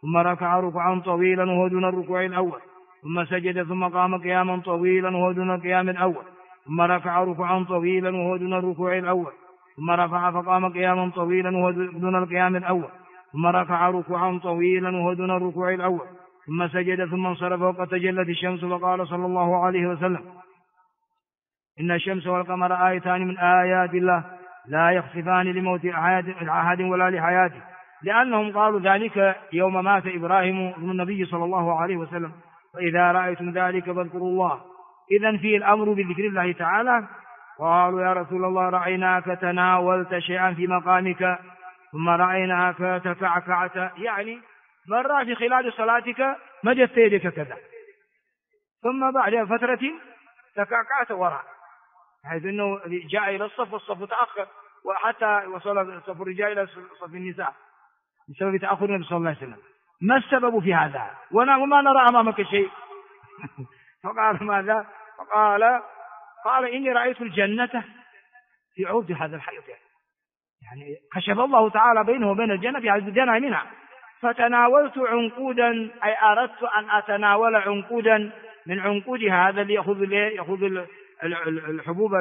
ثم ركع ركوعا طويلا وهو دون الركوع الأول، ثم سجد ثم قام قياما طويلا وهو دون القيام الأول، ثم ركع ركوعا طويلا وهو دون الركوع الأول، ثم رفع فقام قياما طويلا وهو دون القيام الأول، ثم ركع ركوعا طويلا وهو دون الركوع الأول، ثم سجد ثم انصرف وقد تجلت الشمس، فقال صلى الله عليه وسلم: إن الشمس والقمر آيتان من آيات الله لا يخسفان لموت أحد ولا لحياته، لأنهم قالوا ذلك يوم مات إبراهيم ابن النبي صلى الله عليه وسلم: فإذا رأيتم ذلك فاذكروا الله. إذن فيه الأمر بذكر الله تعالى. قالوا: يا رسول الله رأيناك تناولت شيئا في مقامك ثم رأيناك تكعكعت، يعني مرة في خلال صلاتك مدت يدك كذا، ثم بعد فترة تكعكعت وراء، حيث أنه جاء إلى الصف والصف تأخر، وحتى وصل صف الرجال إلى صف النساء بسبب تأخر النبي صلى الله عليه وسلم. ما السبب في هذا؟ وما نرى أمامك شيء. فقال: ماذا؟ قال: إني رأيت الجنة في عود هذا الحيط، يعني كشف الله تعالى بينه وبين الجنة في هذه الجنة منها، فتناولت عنقودا، أي أردت أن أتناول عنقودا من عنقودها، هذا اللي يأخذ الحبوب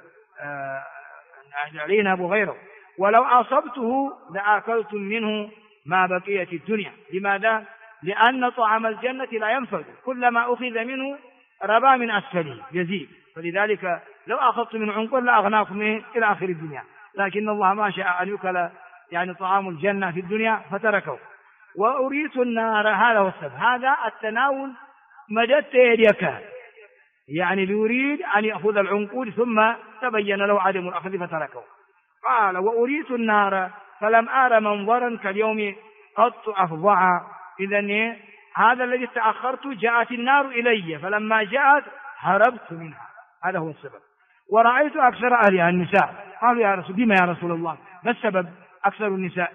العنب وغيره، ولو أصبته لأكلت منه ما بقيت الدنيا. لماذا؟ لأن طعام الجنة لا ينفد، كلما أخذ منه ربا من أسفله يزيد، فلذلك لو أخذت من عنقود لأغناكم إلى آخر الدنيا، لكن الله ما شاء أن يكل يعني طعام الجنة في الدنيا فتركه. وأريت النار، هذا هو السبب، هذا التناول مددت يدك، يعني يريد أن يأخذ العنقود ثم تبين له عدم الأخذ فتركه. قال: وأريت النار فلم أرى منظرا كاليوم قط أفظع. إذن هذا الذي تأخرت جاءت النار إلي، فلما جاءت هربت منها، هذا هو السبب. ورأيت أكثر أهلها النساء. قالوا: يا رسول، بما يا رسول الله؟ ما السبب أكثر النساء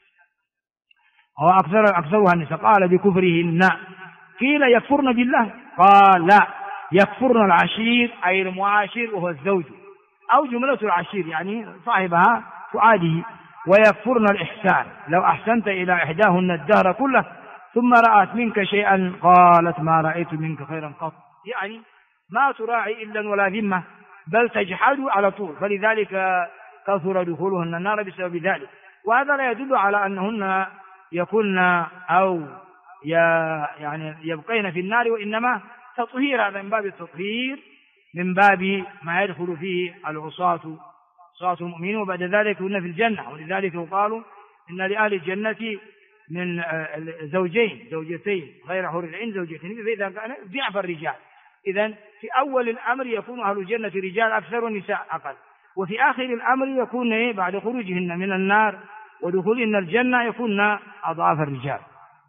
أو أكثرها النساء؟ قال: بكفرهن. قيل: يكفرن بالله؟ قال: لا، يكفرن العشير، أي المعاشر وهو الزوج، أو جملة العشير يعني صاحبها فؤاده. ويكفرن الإحسان، لو أحسنت إلى إحداهن الدهر كله ثم رأت منك شيئا قالت: ما رأيت منك خيرا قط، يعني ما تراعي إلا ولا ذمة، بل تجحد على طول، فلذلك كثر دخولهن النار بسبب ذلك. وهذا لا يدل على أنهن يكون أو يعني يبقين في النار، وإنما تطهير، هذا من باب التطهير، من باب ما يدخل فيه العصاة المؤمنين، وبعد ذلك كنا في الجنة. ولذلك قالوا إن لأهل الجنة من زوجتين غير حور العين زوجتين، فإذا كان ضعف الرجال. إذن في أول الأمر يكون أهل الجنة رجال أكثر والنساء أقل، وفي آخر الأمر يكون بعد خروجهن من النار ودخولهن الجنة يكون أضعاف الرجال.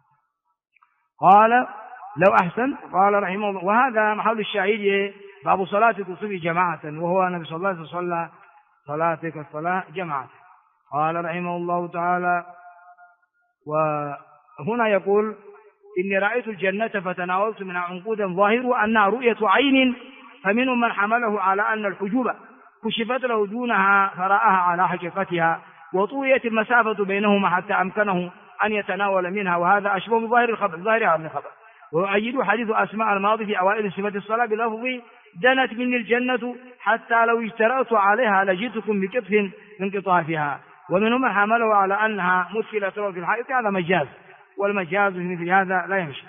قال: لو أحسن. قال رحمه الله: وهذا محل الشاهد باب صلاة الكسوف جماعة، وهو النبي صلى الله عليه وسلم صلى صلاتك الصلاة جماعة. قال رحمه الله تعالى: وهنا يقول: إني رأيت الجنة فتناولت منها عنقودا ظاهر أنها رؤية عين، فمنهم من حمله على أن الحجوب كشفت له دونها فرآها على حقيقتها، وطويت المسافة بينهما حتى أمكنه أن يتناول منها، وهذا أشبه بظاهر الخبر، ظاهر هذا الخبر. ويؤيد حديث أسماء الماضي في أوائل صفة الصلاة بلفظ: دنت مني الجنة حتى لو اجترأت عليها لجئتكم بكتف من قطافها. ومنهم من حمله على أنها مشكلة في الحائط، هذا مجاز، والمجاز مثل هذا لا يمشي.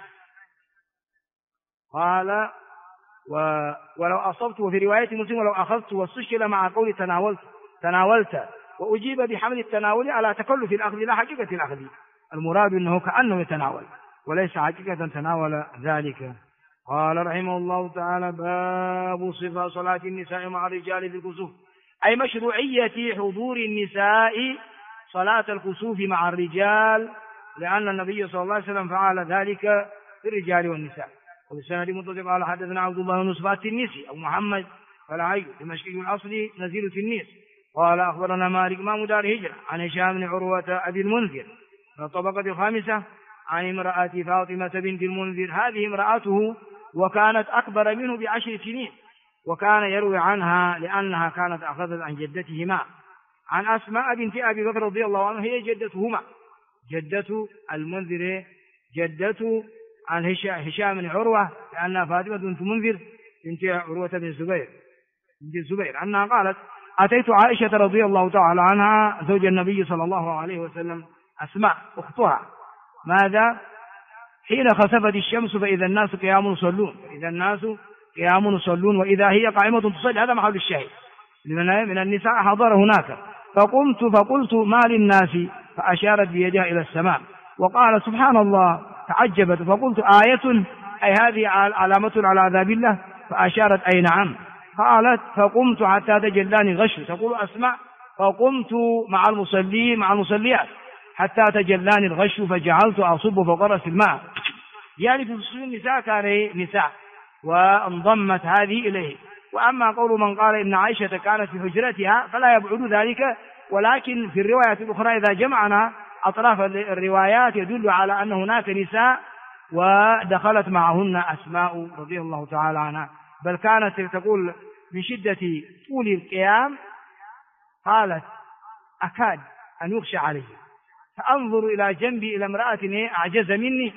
قال: ولو أصبت، وفي رواية مسلم: ولو أخذت، واستشكل مع قول تناولت، وأجيب بحمل التناول على تكلف الأخذ لا حقيقة الأخذ، المراد أنه كأنه يتناول وليس حقيقة تناول ذلك. قال رحمه الله تعالى: باب صفة صلاة النساء مع الرجال في الكسوف، أي مشروعية حضور النساء صلاة الكسوف مع الرجال، لأن النبي صلى الله عليه وسلم فعل ذلك في الرجال والنساء. وبالسند متصل قال: حدثنا عبد الله بن يوسف التنيسي أو محمد فالعي دمشقي الأصلي نزيل تنيس، قال: أخبرنا مالك إمام دار هجرة عن هشام بن عروة أبي المنذر من الطبقة الخامسة عن امرأة فاطمة بنت المنذر، هذه امرأته، وكانت أكبر منه ب10 سنين، وكان يروي عنها لأنها كانت أخذت عن جدتهما عن أسماء بنت أبي بكر رضي الله عنه، هي جدتهما، جدة المنذر جدته عن هشام بن عروة لأنها فاطمة بنت منذر بنت عروة بن الزبير أنها قالت أتيت عائشة رضي الله تعالى عنها زوج النبي صلى الله عليه وسلم أسماء أختها ماذا حين خسفت الشمس فإذا الناس قيام يصلون وإذا هي قائمة تصلي. هذا محل الشاهد من النساء حضر هناك. فقلت ما للناس فأشارت بيدها إلى السماء وقال سبحان الله تعجبت فقلت آية أي هذه علامة على عذاب الله فأشارت أي نعم. قالت فقمت حتى تجلاني غش تقول أسمع فقمت مع المصليات حتى تجلاني الغش فجعلت أصب فوق رأس الماء. يعني في فصول النساء كان نساء وانضمت هذه إليه. وأما قول من قال إن عائشة كانت في حجرتها فلا يبعد ذلك، ولكن في الروايات الأخرى إذا جمعنا أطراف الروايات يدل على أن هناك نساء ودخلت معهن أسماء رضي الله تعالى عنها. بل كانت تقول من شدة طول القيام قالت أكاد أن يغشى علي فأنظر إلى جنبي إلى امرأة أعجز مني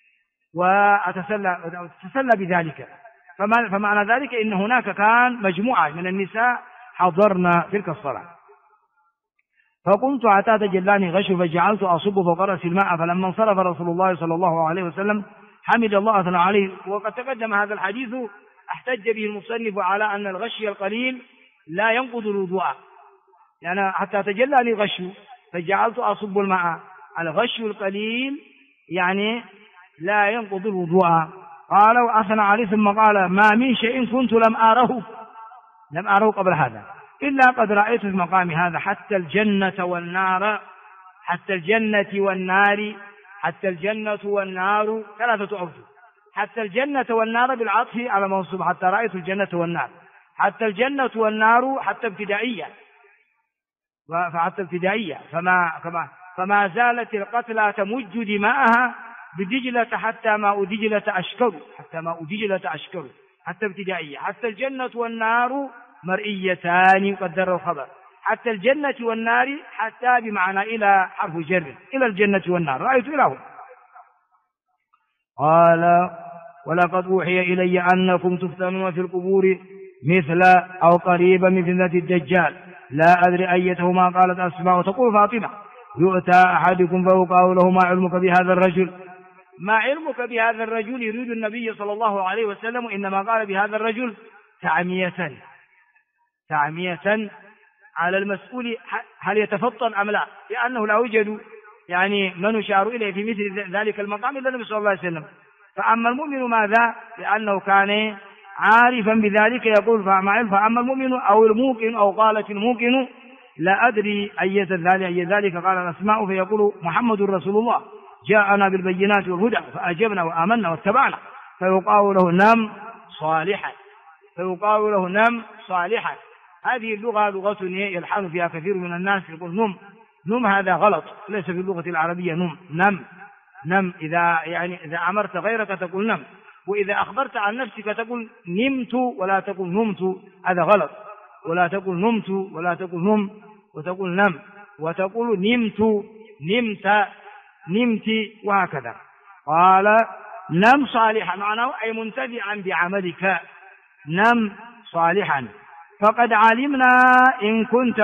وأتسلى بذلك. فمعنى ذلك إن هناك كان مجموعة من النساء حضرنا تلك الصلاة. فقمت حتى تجلاني غش فجعلت أصب فوق رأس الماء فلما انصرف رسول الله صلى الله عليه وسلم حمد الله أثنى عليه. وقد تقدم هذا الحديث احتج به المصنف على أن الغشي القليل لا ينقض الوضوء، يعني حتى تجلاني غش فجعلت أصب الماء. الغش القليل يعني لا ينقض الوضوء. قال وأثنى عليه ثم قال ما من شيء كنت لم أره قبل هذا إلا قد رأيت في مقام هذا حتى الجنة والنار ثلاثة أوجه. حتى الجنة والنار بالعطف على منصوب حتى رأيت الجنة والنار. حتى الجنة والنار حتى ابتدائية فما زالت القتلى تمج دماءها بدجلة حتى ماء دجلة أشكر حتى ابتدائية. حتى الجنة والنار مرئيتان قدر الخبر. حتى الجنة والنار حتى بمعنى إلى حرف جر إلى الجنة والنار رأيت إلههم. قال ولقد أوحي إلي أنكم تفتنون في القبور مثل أو قريبا من فتنة الدجال لا أدري أيتهما. قالت أسماء تقول فاطمة يؤتى أحدكم فيقال له ما علمك بهذا الرجل يريد النبي صلى الله عليه وسلم إنما قال بهذا الرجل تعمية على المسؤول هل يتفطن أم لا، لأنه لا يوجد يعني من يشار إليه في مثل ذلك المقام إلا النبي صلى الله عليه وسلم. فأما المؤمن ماذا؟ لأنه كان عارفا بذلك يقول فأما المؤمن أو الموقن أو قالت الموقن لا أدري أي ذلك قال الأسماء فيقول محمد رسول الله جاءنا بالبينات والهدى فأجبنا وآمنا واتبعنا فيقال له نم صالحا. هذه اللغة لغة يلحن فيها كثير من الناس يقول نم هذا غلط ليس في اللغة العربية. نم إذا أمرت غيرك تقول نم، وإذا أخبرت عن نفسك تقول نمت ولا تقول نمت، هذا غلط. ولا تقول نمت ولا تقول نم وتقول نم، وتقول نمت وهكذا. قال نم صالحا معناه أي منتفعا بعملك نم صالحا. فقد علمنا إن كنت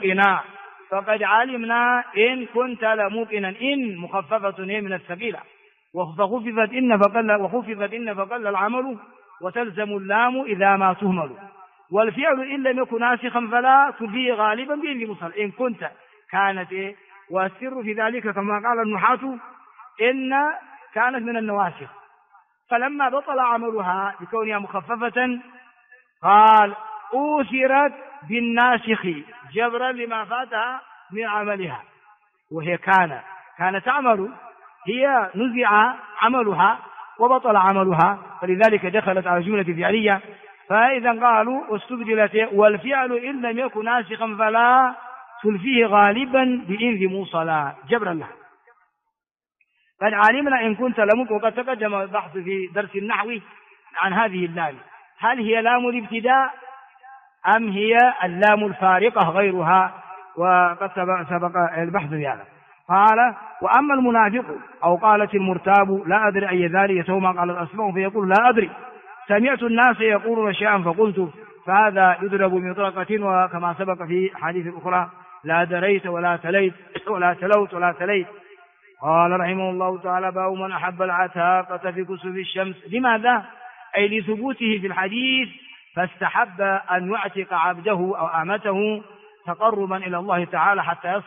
لموقنا إن مخففة من الثقيلة وخففت إن فقل العمل وتلزم اللام إذا ما تهمل. والفعل إن لم يكن ناسخا فلا تفيه غالبا بإن مصل إن كنت كانت والسر في ذلك كما قال النحاة إن كانت من النواسخ فلما بطل عملها بكونها مخففة قال أوثرت بالناسخ جبرا لما فاتها من عملها. وهي كانت تعمل هي نزع عملها وبطل عملها فلذلك دخلت على جملة فعلية. فإذا قالوا واستبدلت والفعل إن لم يكن ناسخا فلا تلفيه غالبا بإنذ موصلا جبرا لها. قد علمنا إن كنت لموقن. وقد تقدم البحث في درس النحو عن هذه اللام هل هي لام الابتداء أم هي اللام الفارقة غيرها، وقد سبق البحث في هذا. قال: وأما المنافق أو قالت المرتاب لا أدري أي ذلك سوما قال الأسماء فيقول لا أدري، سمعت الناس يقولون شيئا فقلت، فهذا يضرب بمطرقة، وكما سبق في حديث أخرى: لا دريت ولا تليت ولا تلوت ولا تليت. قال رحمه الله تعالى: باب من أحب العتاقة في كسوف الشمس. لماذا؟ أي لثبوته في الحديث، فاستحب أن يعتق عبده أو أمته تقربا إلى الله تعالى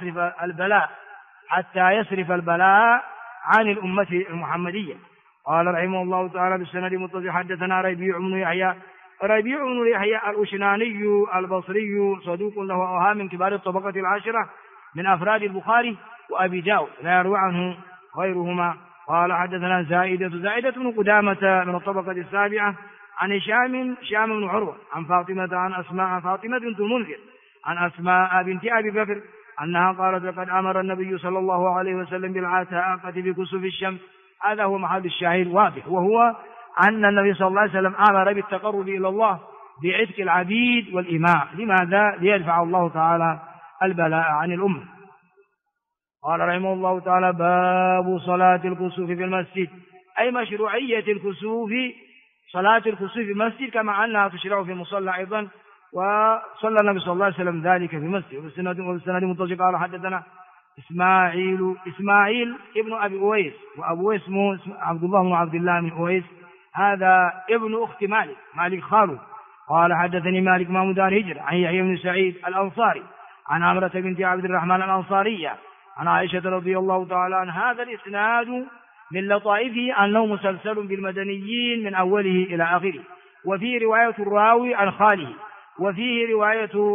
حتى يصرف البلاء عن الأمة المحمدية. قال رحمه الله تعالى: بالسند متصل حدثنا ربيع بن يحيى الأشناني البصري صدوق له أوهام من كبار الطبقة العاشرة من أفراد البخاري وأبي داود، لا يروي عنه غيرهما. قال حدثنا زائدة بن قدامة من الطبقة السابعة عن هشام بن عروة عن فاطمة بنت المنذر عن أسماء بنت أبي بكر أنها قالت: لقد أمر النبي صلى الله عليه وسلم بالعتاقة بكسوف الشمس. هذا هو محل الشاهد واضح، وهو أن النبي صلى الله عليه وسلم أمر بالتقرب إلى الله بعتق العبيد والإماء. لماذا؟ ليدفع الله تعالى البلاء عن الأمة. قال رحمه الله تعالى: باب صلاة الكسوف في المسجد، أي مشروعية صلاة الكسوف في المسجد، كما أنها تشرع في المصلى أيضا، وصلى النبي صلى الله عليه وسلم ذلك في المسجد. وبالسند متصل قال حدثنا إسماعيل ابن أبي أويس، وأبو أويس اسمه عبد الله بن عبد الله بن أويس، هذا ابن أخت مالك خاله. قال حدثني مالك إمام دار هجر عن يحيى بن سعيد الأنصاري عن عمرة بنت عبد الرحمن الأنصارية عن عائشة رضي الله تعالى عن هذا الإسناد من لطائفه أنه مسلسل بالمدنيين من أوله إلى آخره، وفيه رواية الراوي عن خاله، وفيه رواية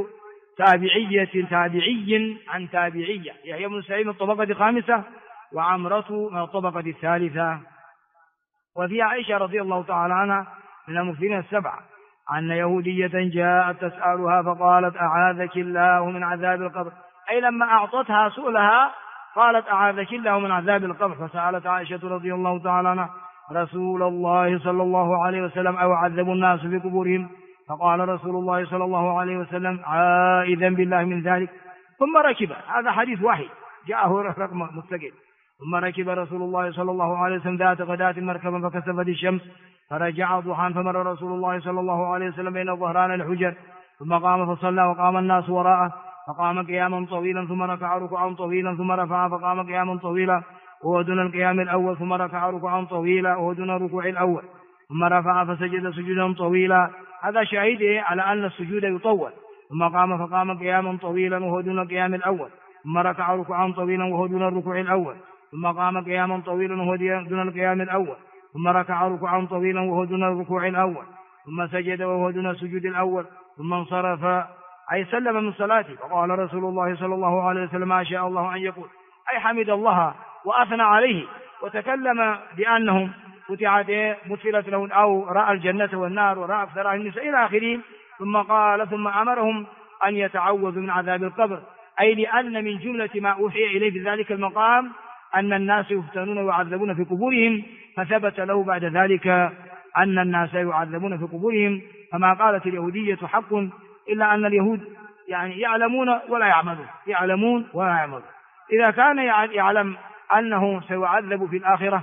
تابعي عن تابعية، يحيى بن سعيد من الطبقة الخامسة وعمرة من الطبقة الثالثة. وفي عائشة رضي الله تعالى عنها من المكثرين السبعة أن يهودية جاءت تسألها فقالت: أعاذك الله من عذاب القبر، أي لما أعطتها سؤلها قالت: أعاذك الله من عذاب القبر. فسألت عائشة رضي الله تعالى عنها رسول الله صلى الله عليه وسلم: أو عذب الناس في قبورهم؟ فقال رسول الله صلى الله عليه وسلم: عائذا بالله من ذلك. ثم ركب، هذا حديث واحد جاءه رقم مستقل، ثم ركب رسول الله صلى الله عليه وسلم ذات غداة مركبا فكسفت الشمس فرجع ضحى، فمر رسول الله صلى الله عليه وسلم بين ظهران الحجر، ثم قام فصلى وقام الناس وراءه، فقام قياما طويلا ثم ركع ركوعا طويلا ثم رفع فقام قياما طويلا وهو دون القيام الأول، ثم ركع ركوعا طويلا وهو دون الركوع الأول، ثم رفع فسجد سجودا طويلا. هذا شاهد على أن السجود يطول. ثم قام فقام قياما طويلا وهو دون القيام الأول، ثم ركع ركوعا طويلا وهو دون الركوع الأول، ثم قام قياما طويلا وهو دون القيام الأول، ثم ركع ركوعا طويلا وهو دون الركوع الأول، ثم سجد وهو دون السجود الأول، ثم انصرف أي سلم من صلاته. فقال رسول الله صلى الله عليه وسلم: ما شاء الله أن يقول، أي حمد الله وأثنى عليه، وتكلم بأنهم مثلت له أو رأى الجنة والنار ورأى أكثر النساء إلى آخره. ثم قال: ثم أمرهم أن يتعوذوا من عذاب القبر، أي لأن من جملة ما أوحي إليه في ذلك المقام أن الناس يفتنون ويعذبون في قبورهم، فثبت له بعد ذلك أن الناس يعذبون في قبورهم. فما قالت اليهودية حق، إلا أن اليهود يعلمون ولا يعملون، إذا كان يعلم أنه سيعذب في الآخرة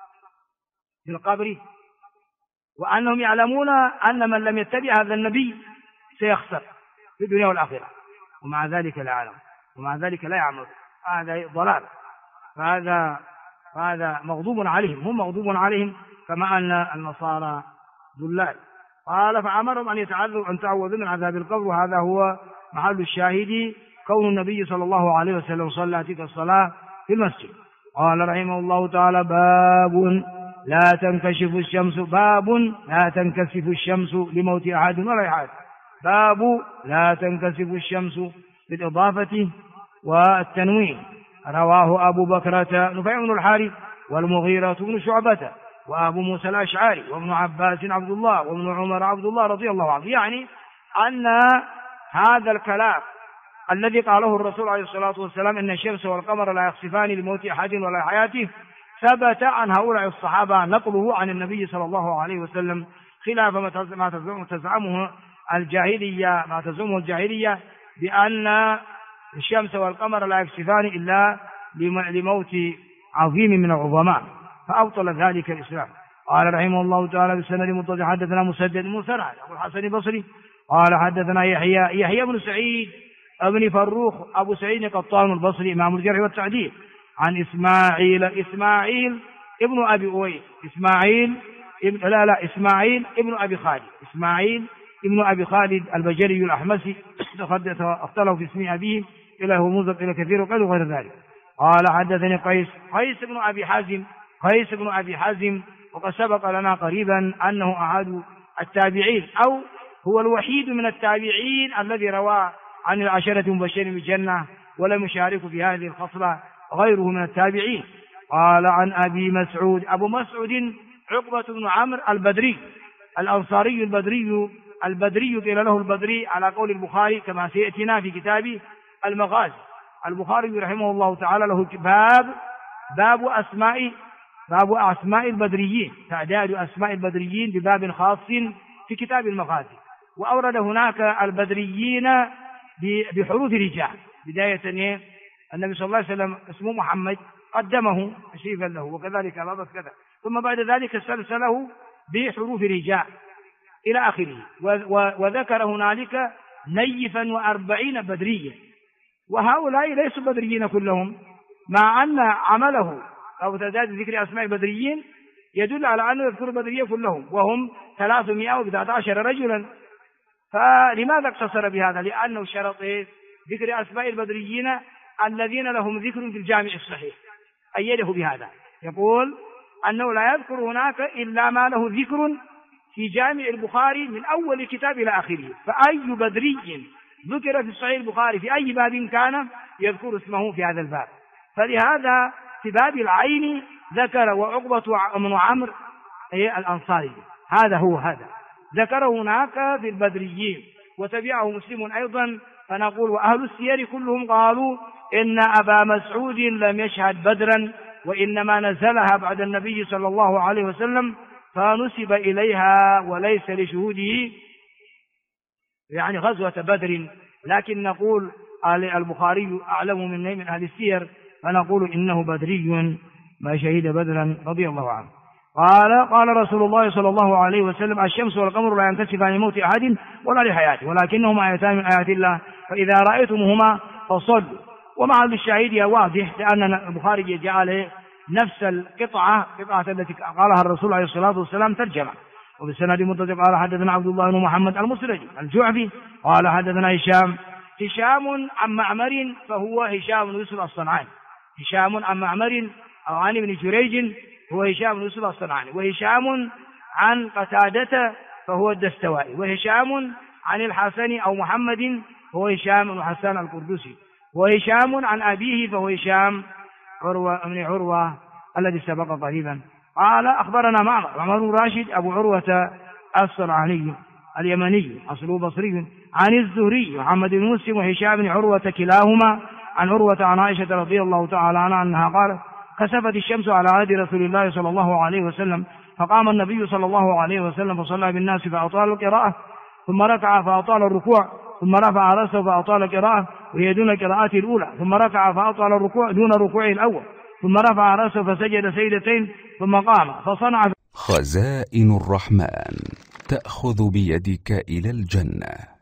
في القبر، وأنهم يعلمون أن من لم يتبع هذا النبي سيخسر في الدنيا والآخرة، ومع ذلك لا يعلم ومع ذلك لا يعمل، هذا ضلال، فهذا مغضوب عليهم، هم مغضوب عليهم كما أن النصارى ضلال. قال: فأمرهم أن تعوذوا من عذاب القبر، وهذا هو محل الشاهد، كون النبي صلى الله عليه وسلم صلى تلك الصلاة في المسجد. قال رحمه الله تعالى: باب لا تنكسف الشمس لموت أحد ولا إحاد. باب لا تنكسف الشمس بالإضافة والتنوين. رواه أبو بكرة نفيع بن الحارث والمغيرة بن شعبة وأبو موسى الأشعري وابن عباس عبد الله وابن عمر عبد الله رضي الله عنه، يعني أن هذا الكلام الذي قاله الرسول عليه الصلاة والسلام إن الشمس والقمر لا يخسفان لموت أحد ولا حياته، ثبت عن هؤلاء الصحابة نقله عن النبي صلى الله عليه وسلم، خلاف ما تزعمه الجاهلية بأن الشمس والقمر لا يخسفان إلا لموت عظيم من العظماء، فأبطل ذلك الإسلام. قال رحمه الله تعالى بالسند متصل حدثنا مسدد مسرع أبو الحسن البصري قال حدثنا يحيى بن سعيد ابن فروخ أبو سعيد القطان البصري إمام الجرح والتعديل عن إسماعيل ابن أبي أويس إسماعيل ابن أبي خالد البجري الأحمسي اختلف في اسم أبيه إلى هو مضف إلى كثير وقال غير ذلك. قال حدثني قيس بن أبي حازم وقد سبق لنا قريبا أنه أحد التابعين أو هو الوحيد من التابعين الذي روى عن العشرة المبشرين بالجنة ولم يشارك في هذه الخصلة غيره من التابعين. قال عن أبي مسعود أبو مسعود عقبة بن عمرو البدري الأنصاري البدري قيل له البدري على قول البخاري كما سيأتينا في كتاب المغازي. البخاري رحمه الله تعالى له باب أسماء البدريين، تعداد أسماء البدريين بباب خاص في كتاب المغازي، وأورد هناك البدريين بحروف رجال. بداية النبي صلى الله عليه وسلم اسمه محمد قدمه تشريفا له، وكذلك الأبس كذا، ثم بعد ذلك سلسله بحروف رجال إلى آخره، وذكر هنالك نيفا 40 بدريا، وهؤلاء ليسوا بدريين كلهم، مع أن عمله أو تعداد ذكر أسماء البدريين يدل على أنه يذكر البدرية كلهم وهم 319 رجلا. فلماذا اقتصر بهذا؟ لأنه شرط ذكر أسماء البدريين الذين لهم ذكر في الجامع الصحيح، أيده بهذا، يقول أنه لا يذكر هناك إلا ما له ذكر في جامع البخاري من أول كتاب إلى آخره، فأي بدري ذكر في صحيح البخاري في أي باب كان يذكر اسمه في هذا الباب. فلهذا في باب العين ذكر وعقبة بن عمرو الأنصاري، هذا ذكر هناك في البدريين، وتبعه مسلم أيضا. فنقول وأهل السير كلهم قالوا إن أبا مسعود لم يشهد بدرا، وإنما نزلها بعد النبي صلى الله عليه وسلم فنسب إليها وليس لشهوده يعني غزوة بدر. لكن نقول البخاري أعلم من أهل السير، فنقول إنه بدري ما شهد بدرا رضي الله عنه. قال رسول الله صلى الله عليه وسلم الشمس والقمر لا ينكسفان لموت أحد ولا لحياته، ولكنهما آيتان من آيات الله فإذا رأيتموهما فصلوا. ومع الشهيد واضح لأن البخاري جعل نفس القطعة التي قالها الرسول عليه الصلاة والسلام ترجمة. وبالسند متصل قال حدثنا عبد الله بن محمد المسرجي الجعفي قال حدثنا هشام عن معمر فهو هشام بن يوسف الصنعاني، هشام عن معمر أو عن ابن جريج هو هشام بن يوسف الصنعاني، وهشام عن قتادة فهو الدستوائي، وهشام عن الحسن أو محمد هو هشام بن حسان القردسي، وهشام عن أبيه فهو هشام بن عروة الذي سبق قريبا. قال أخبرنا معمر بن راشد أبو عروة الصنعاني اليمني أصله بصري عن الزهري محمد بن مسلم وهشام بن عروة كلاهما عن عروة عن عائشة رضي الله تعالى عنها أنها قالت خسفت الشمس على عهد رسول الله صلى الله عليه وسلم، فقام النبي صلى الله عليه وسلم فصلى بالناس فأطال القراءة، ثم ركع فأطال الركوع، ثم رفع رأسه فأطال القراءة وهي دون قراءته الأولى، ثم ركع فأطال الركوع دون ركوعه الأول، ثم رفع رأسه فسجد سجدتين ثم قام فصنع. خزائن الرحمن تأخذ بيدك إلى الجنة.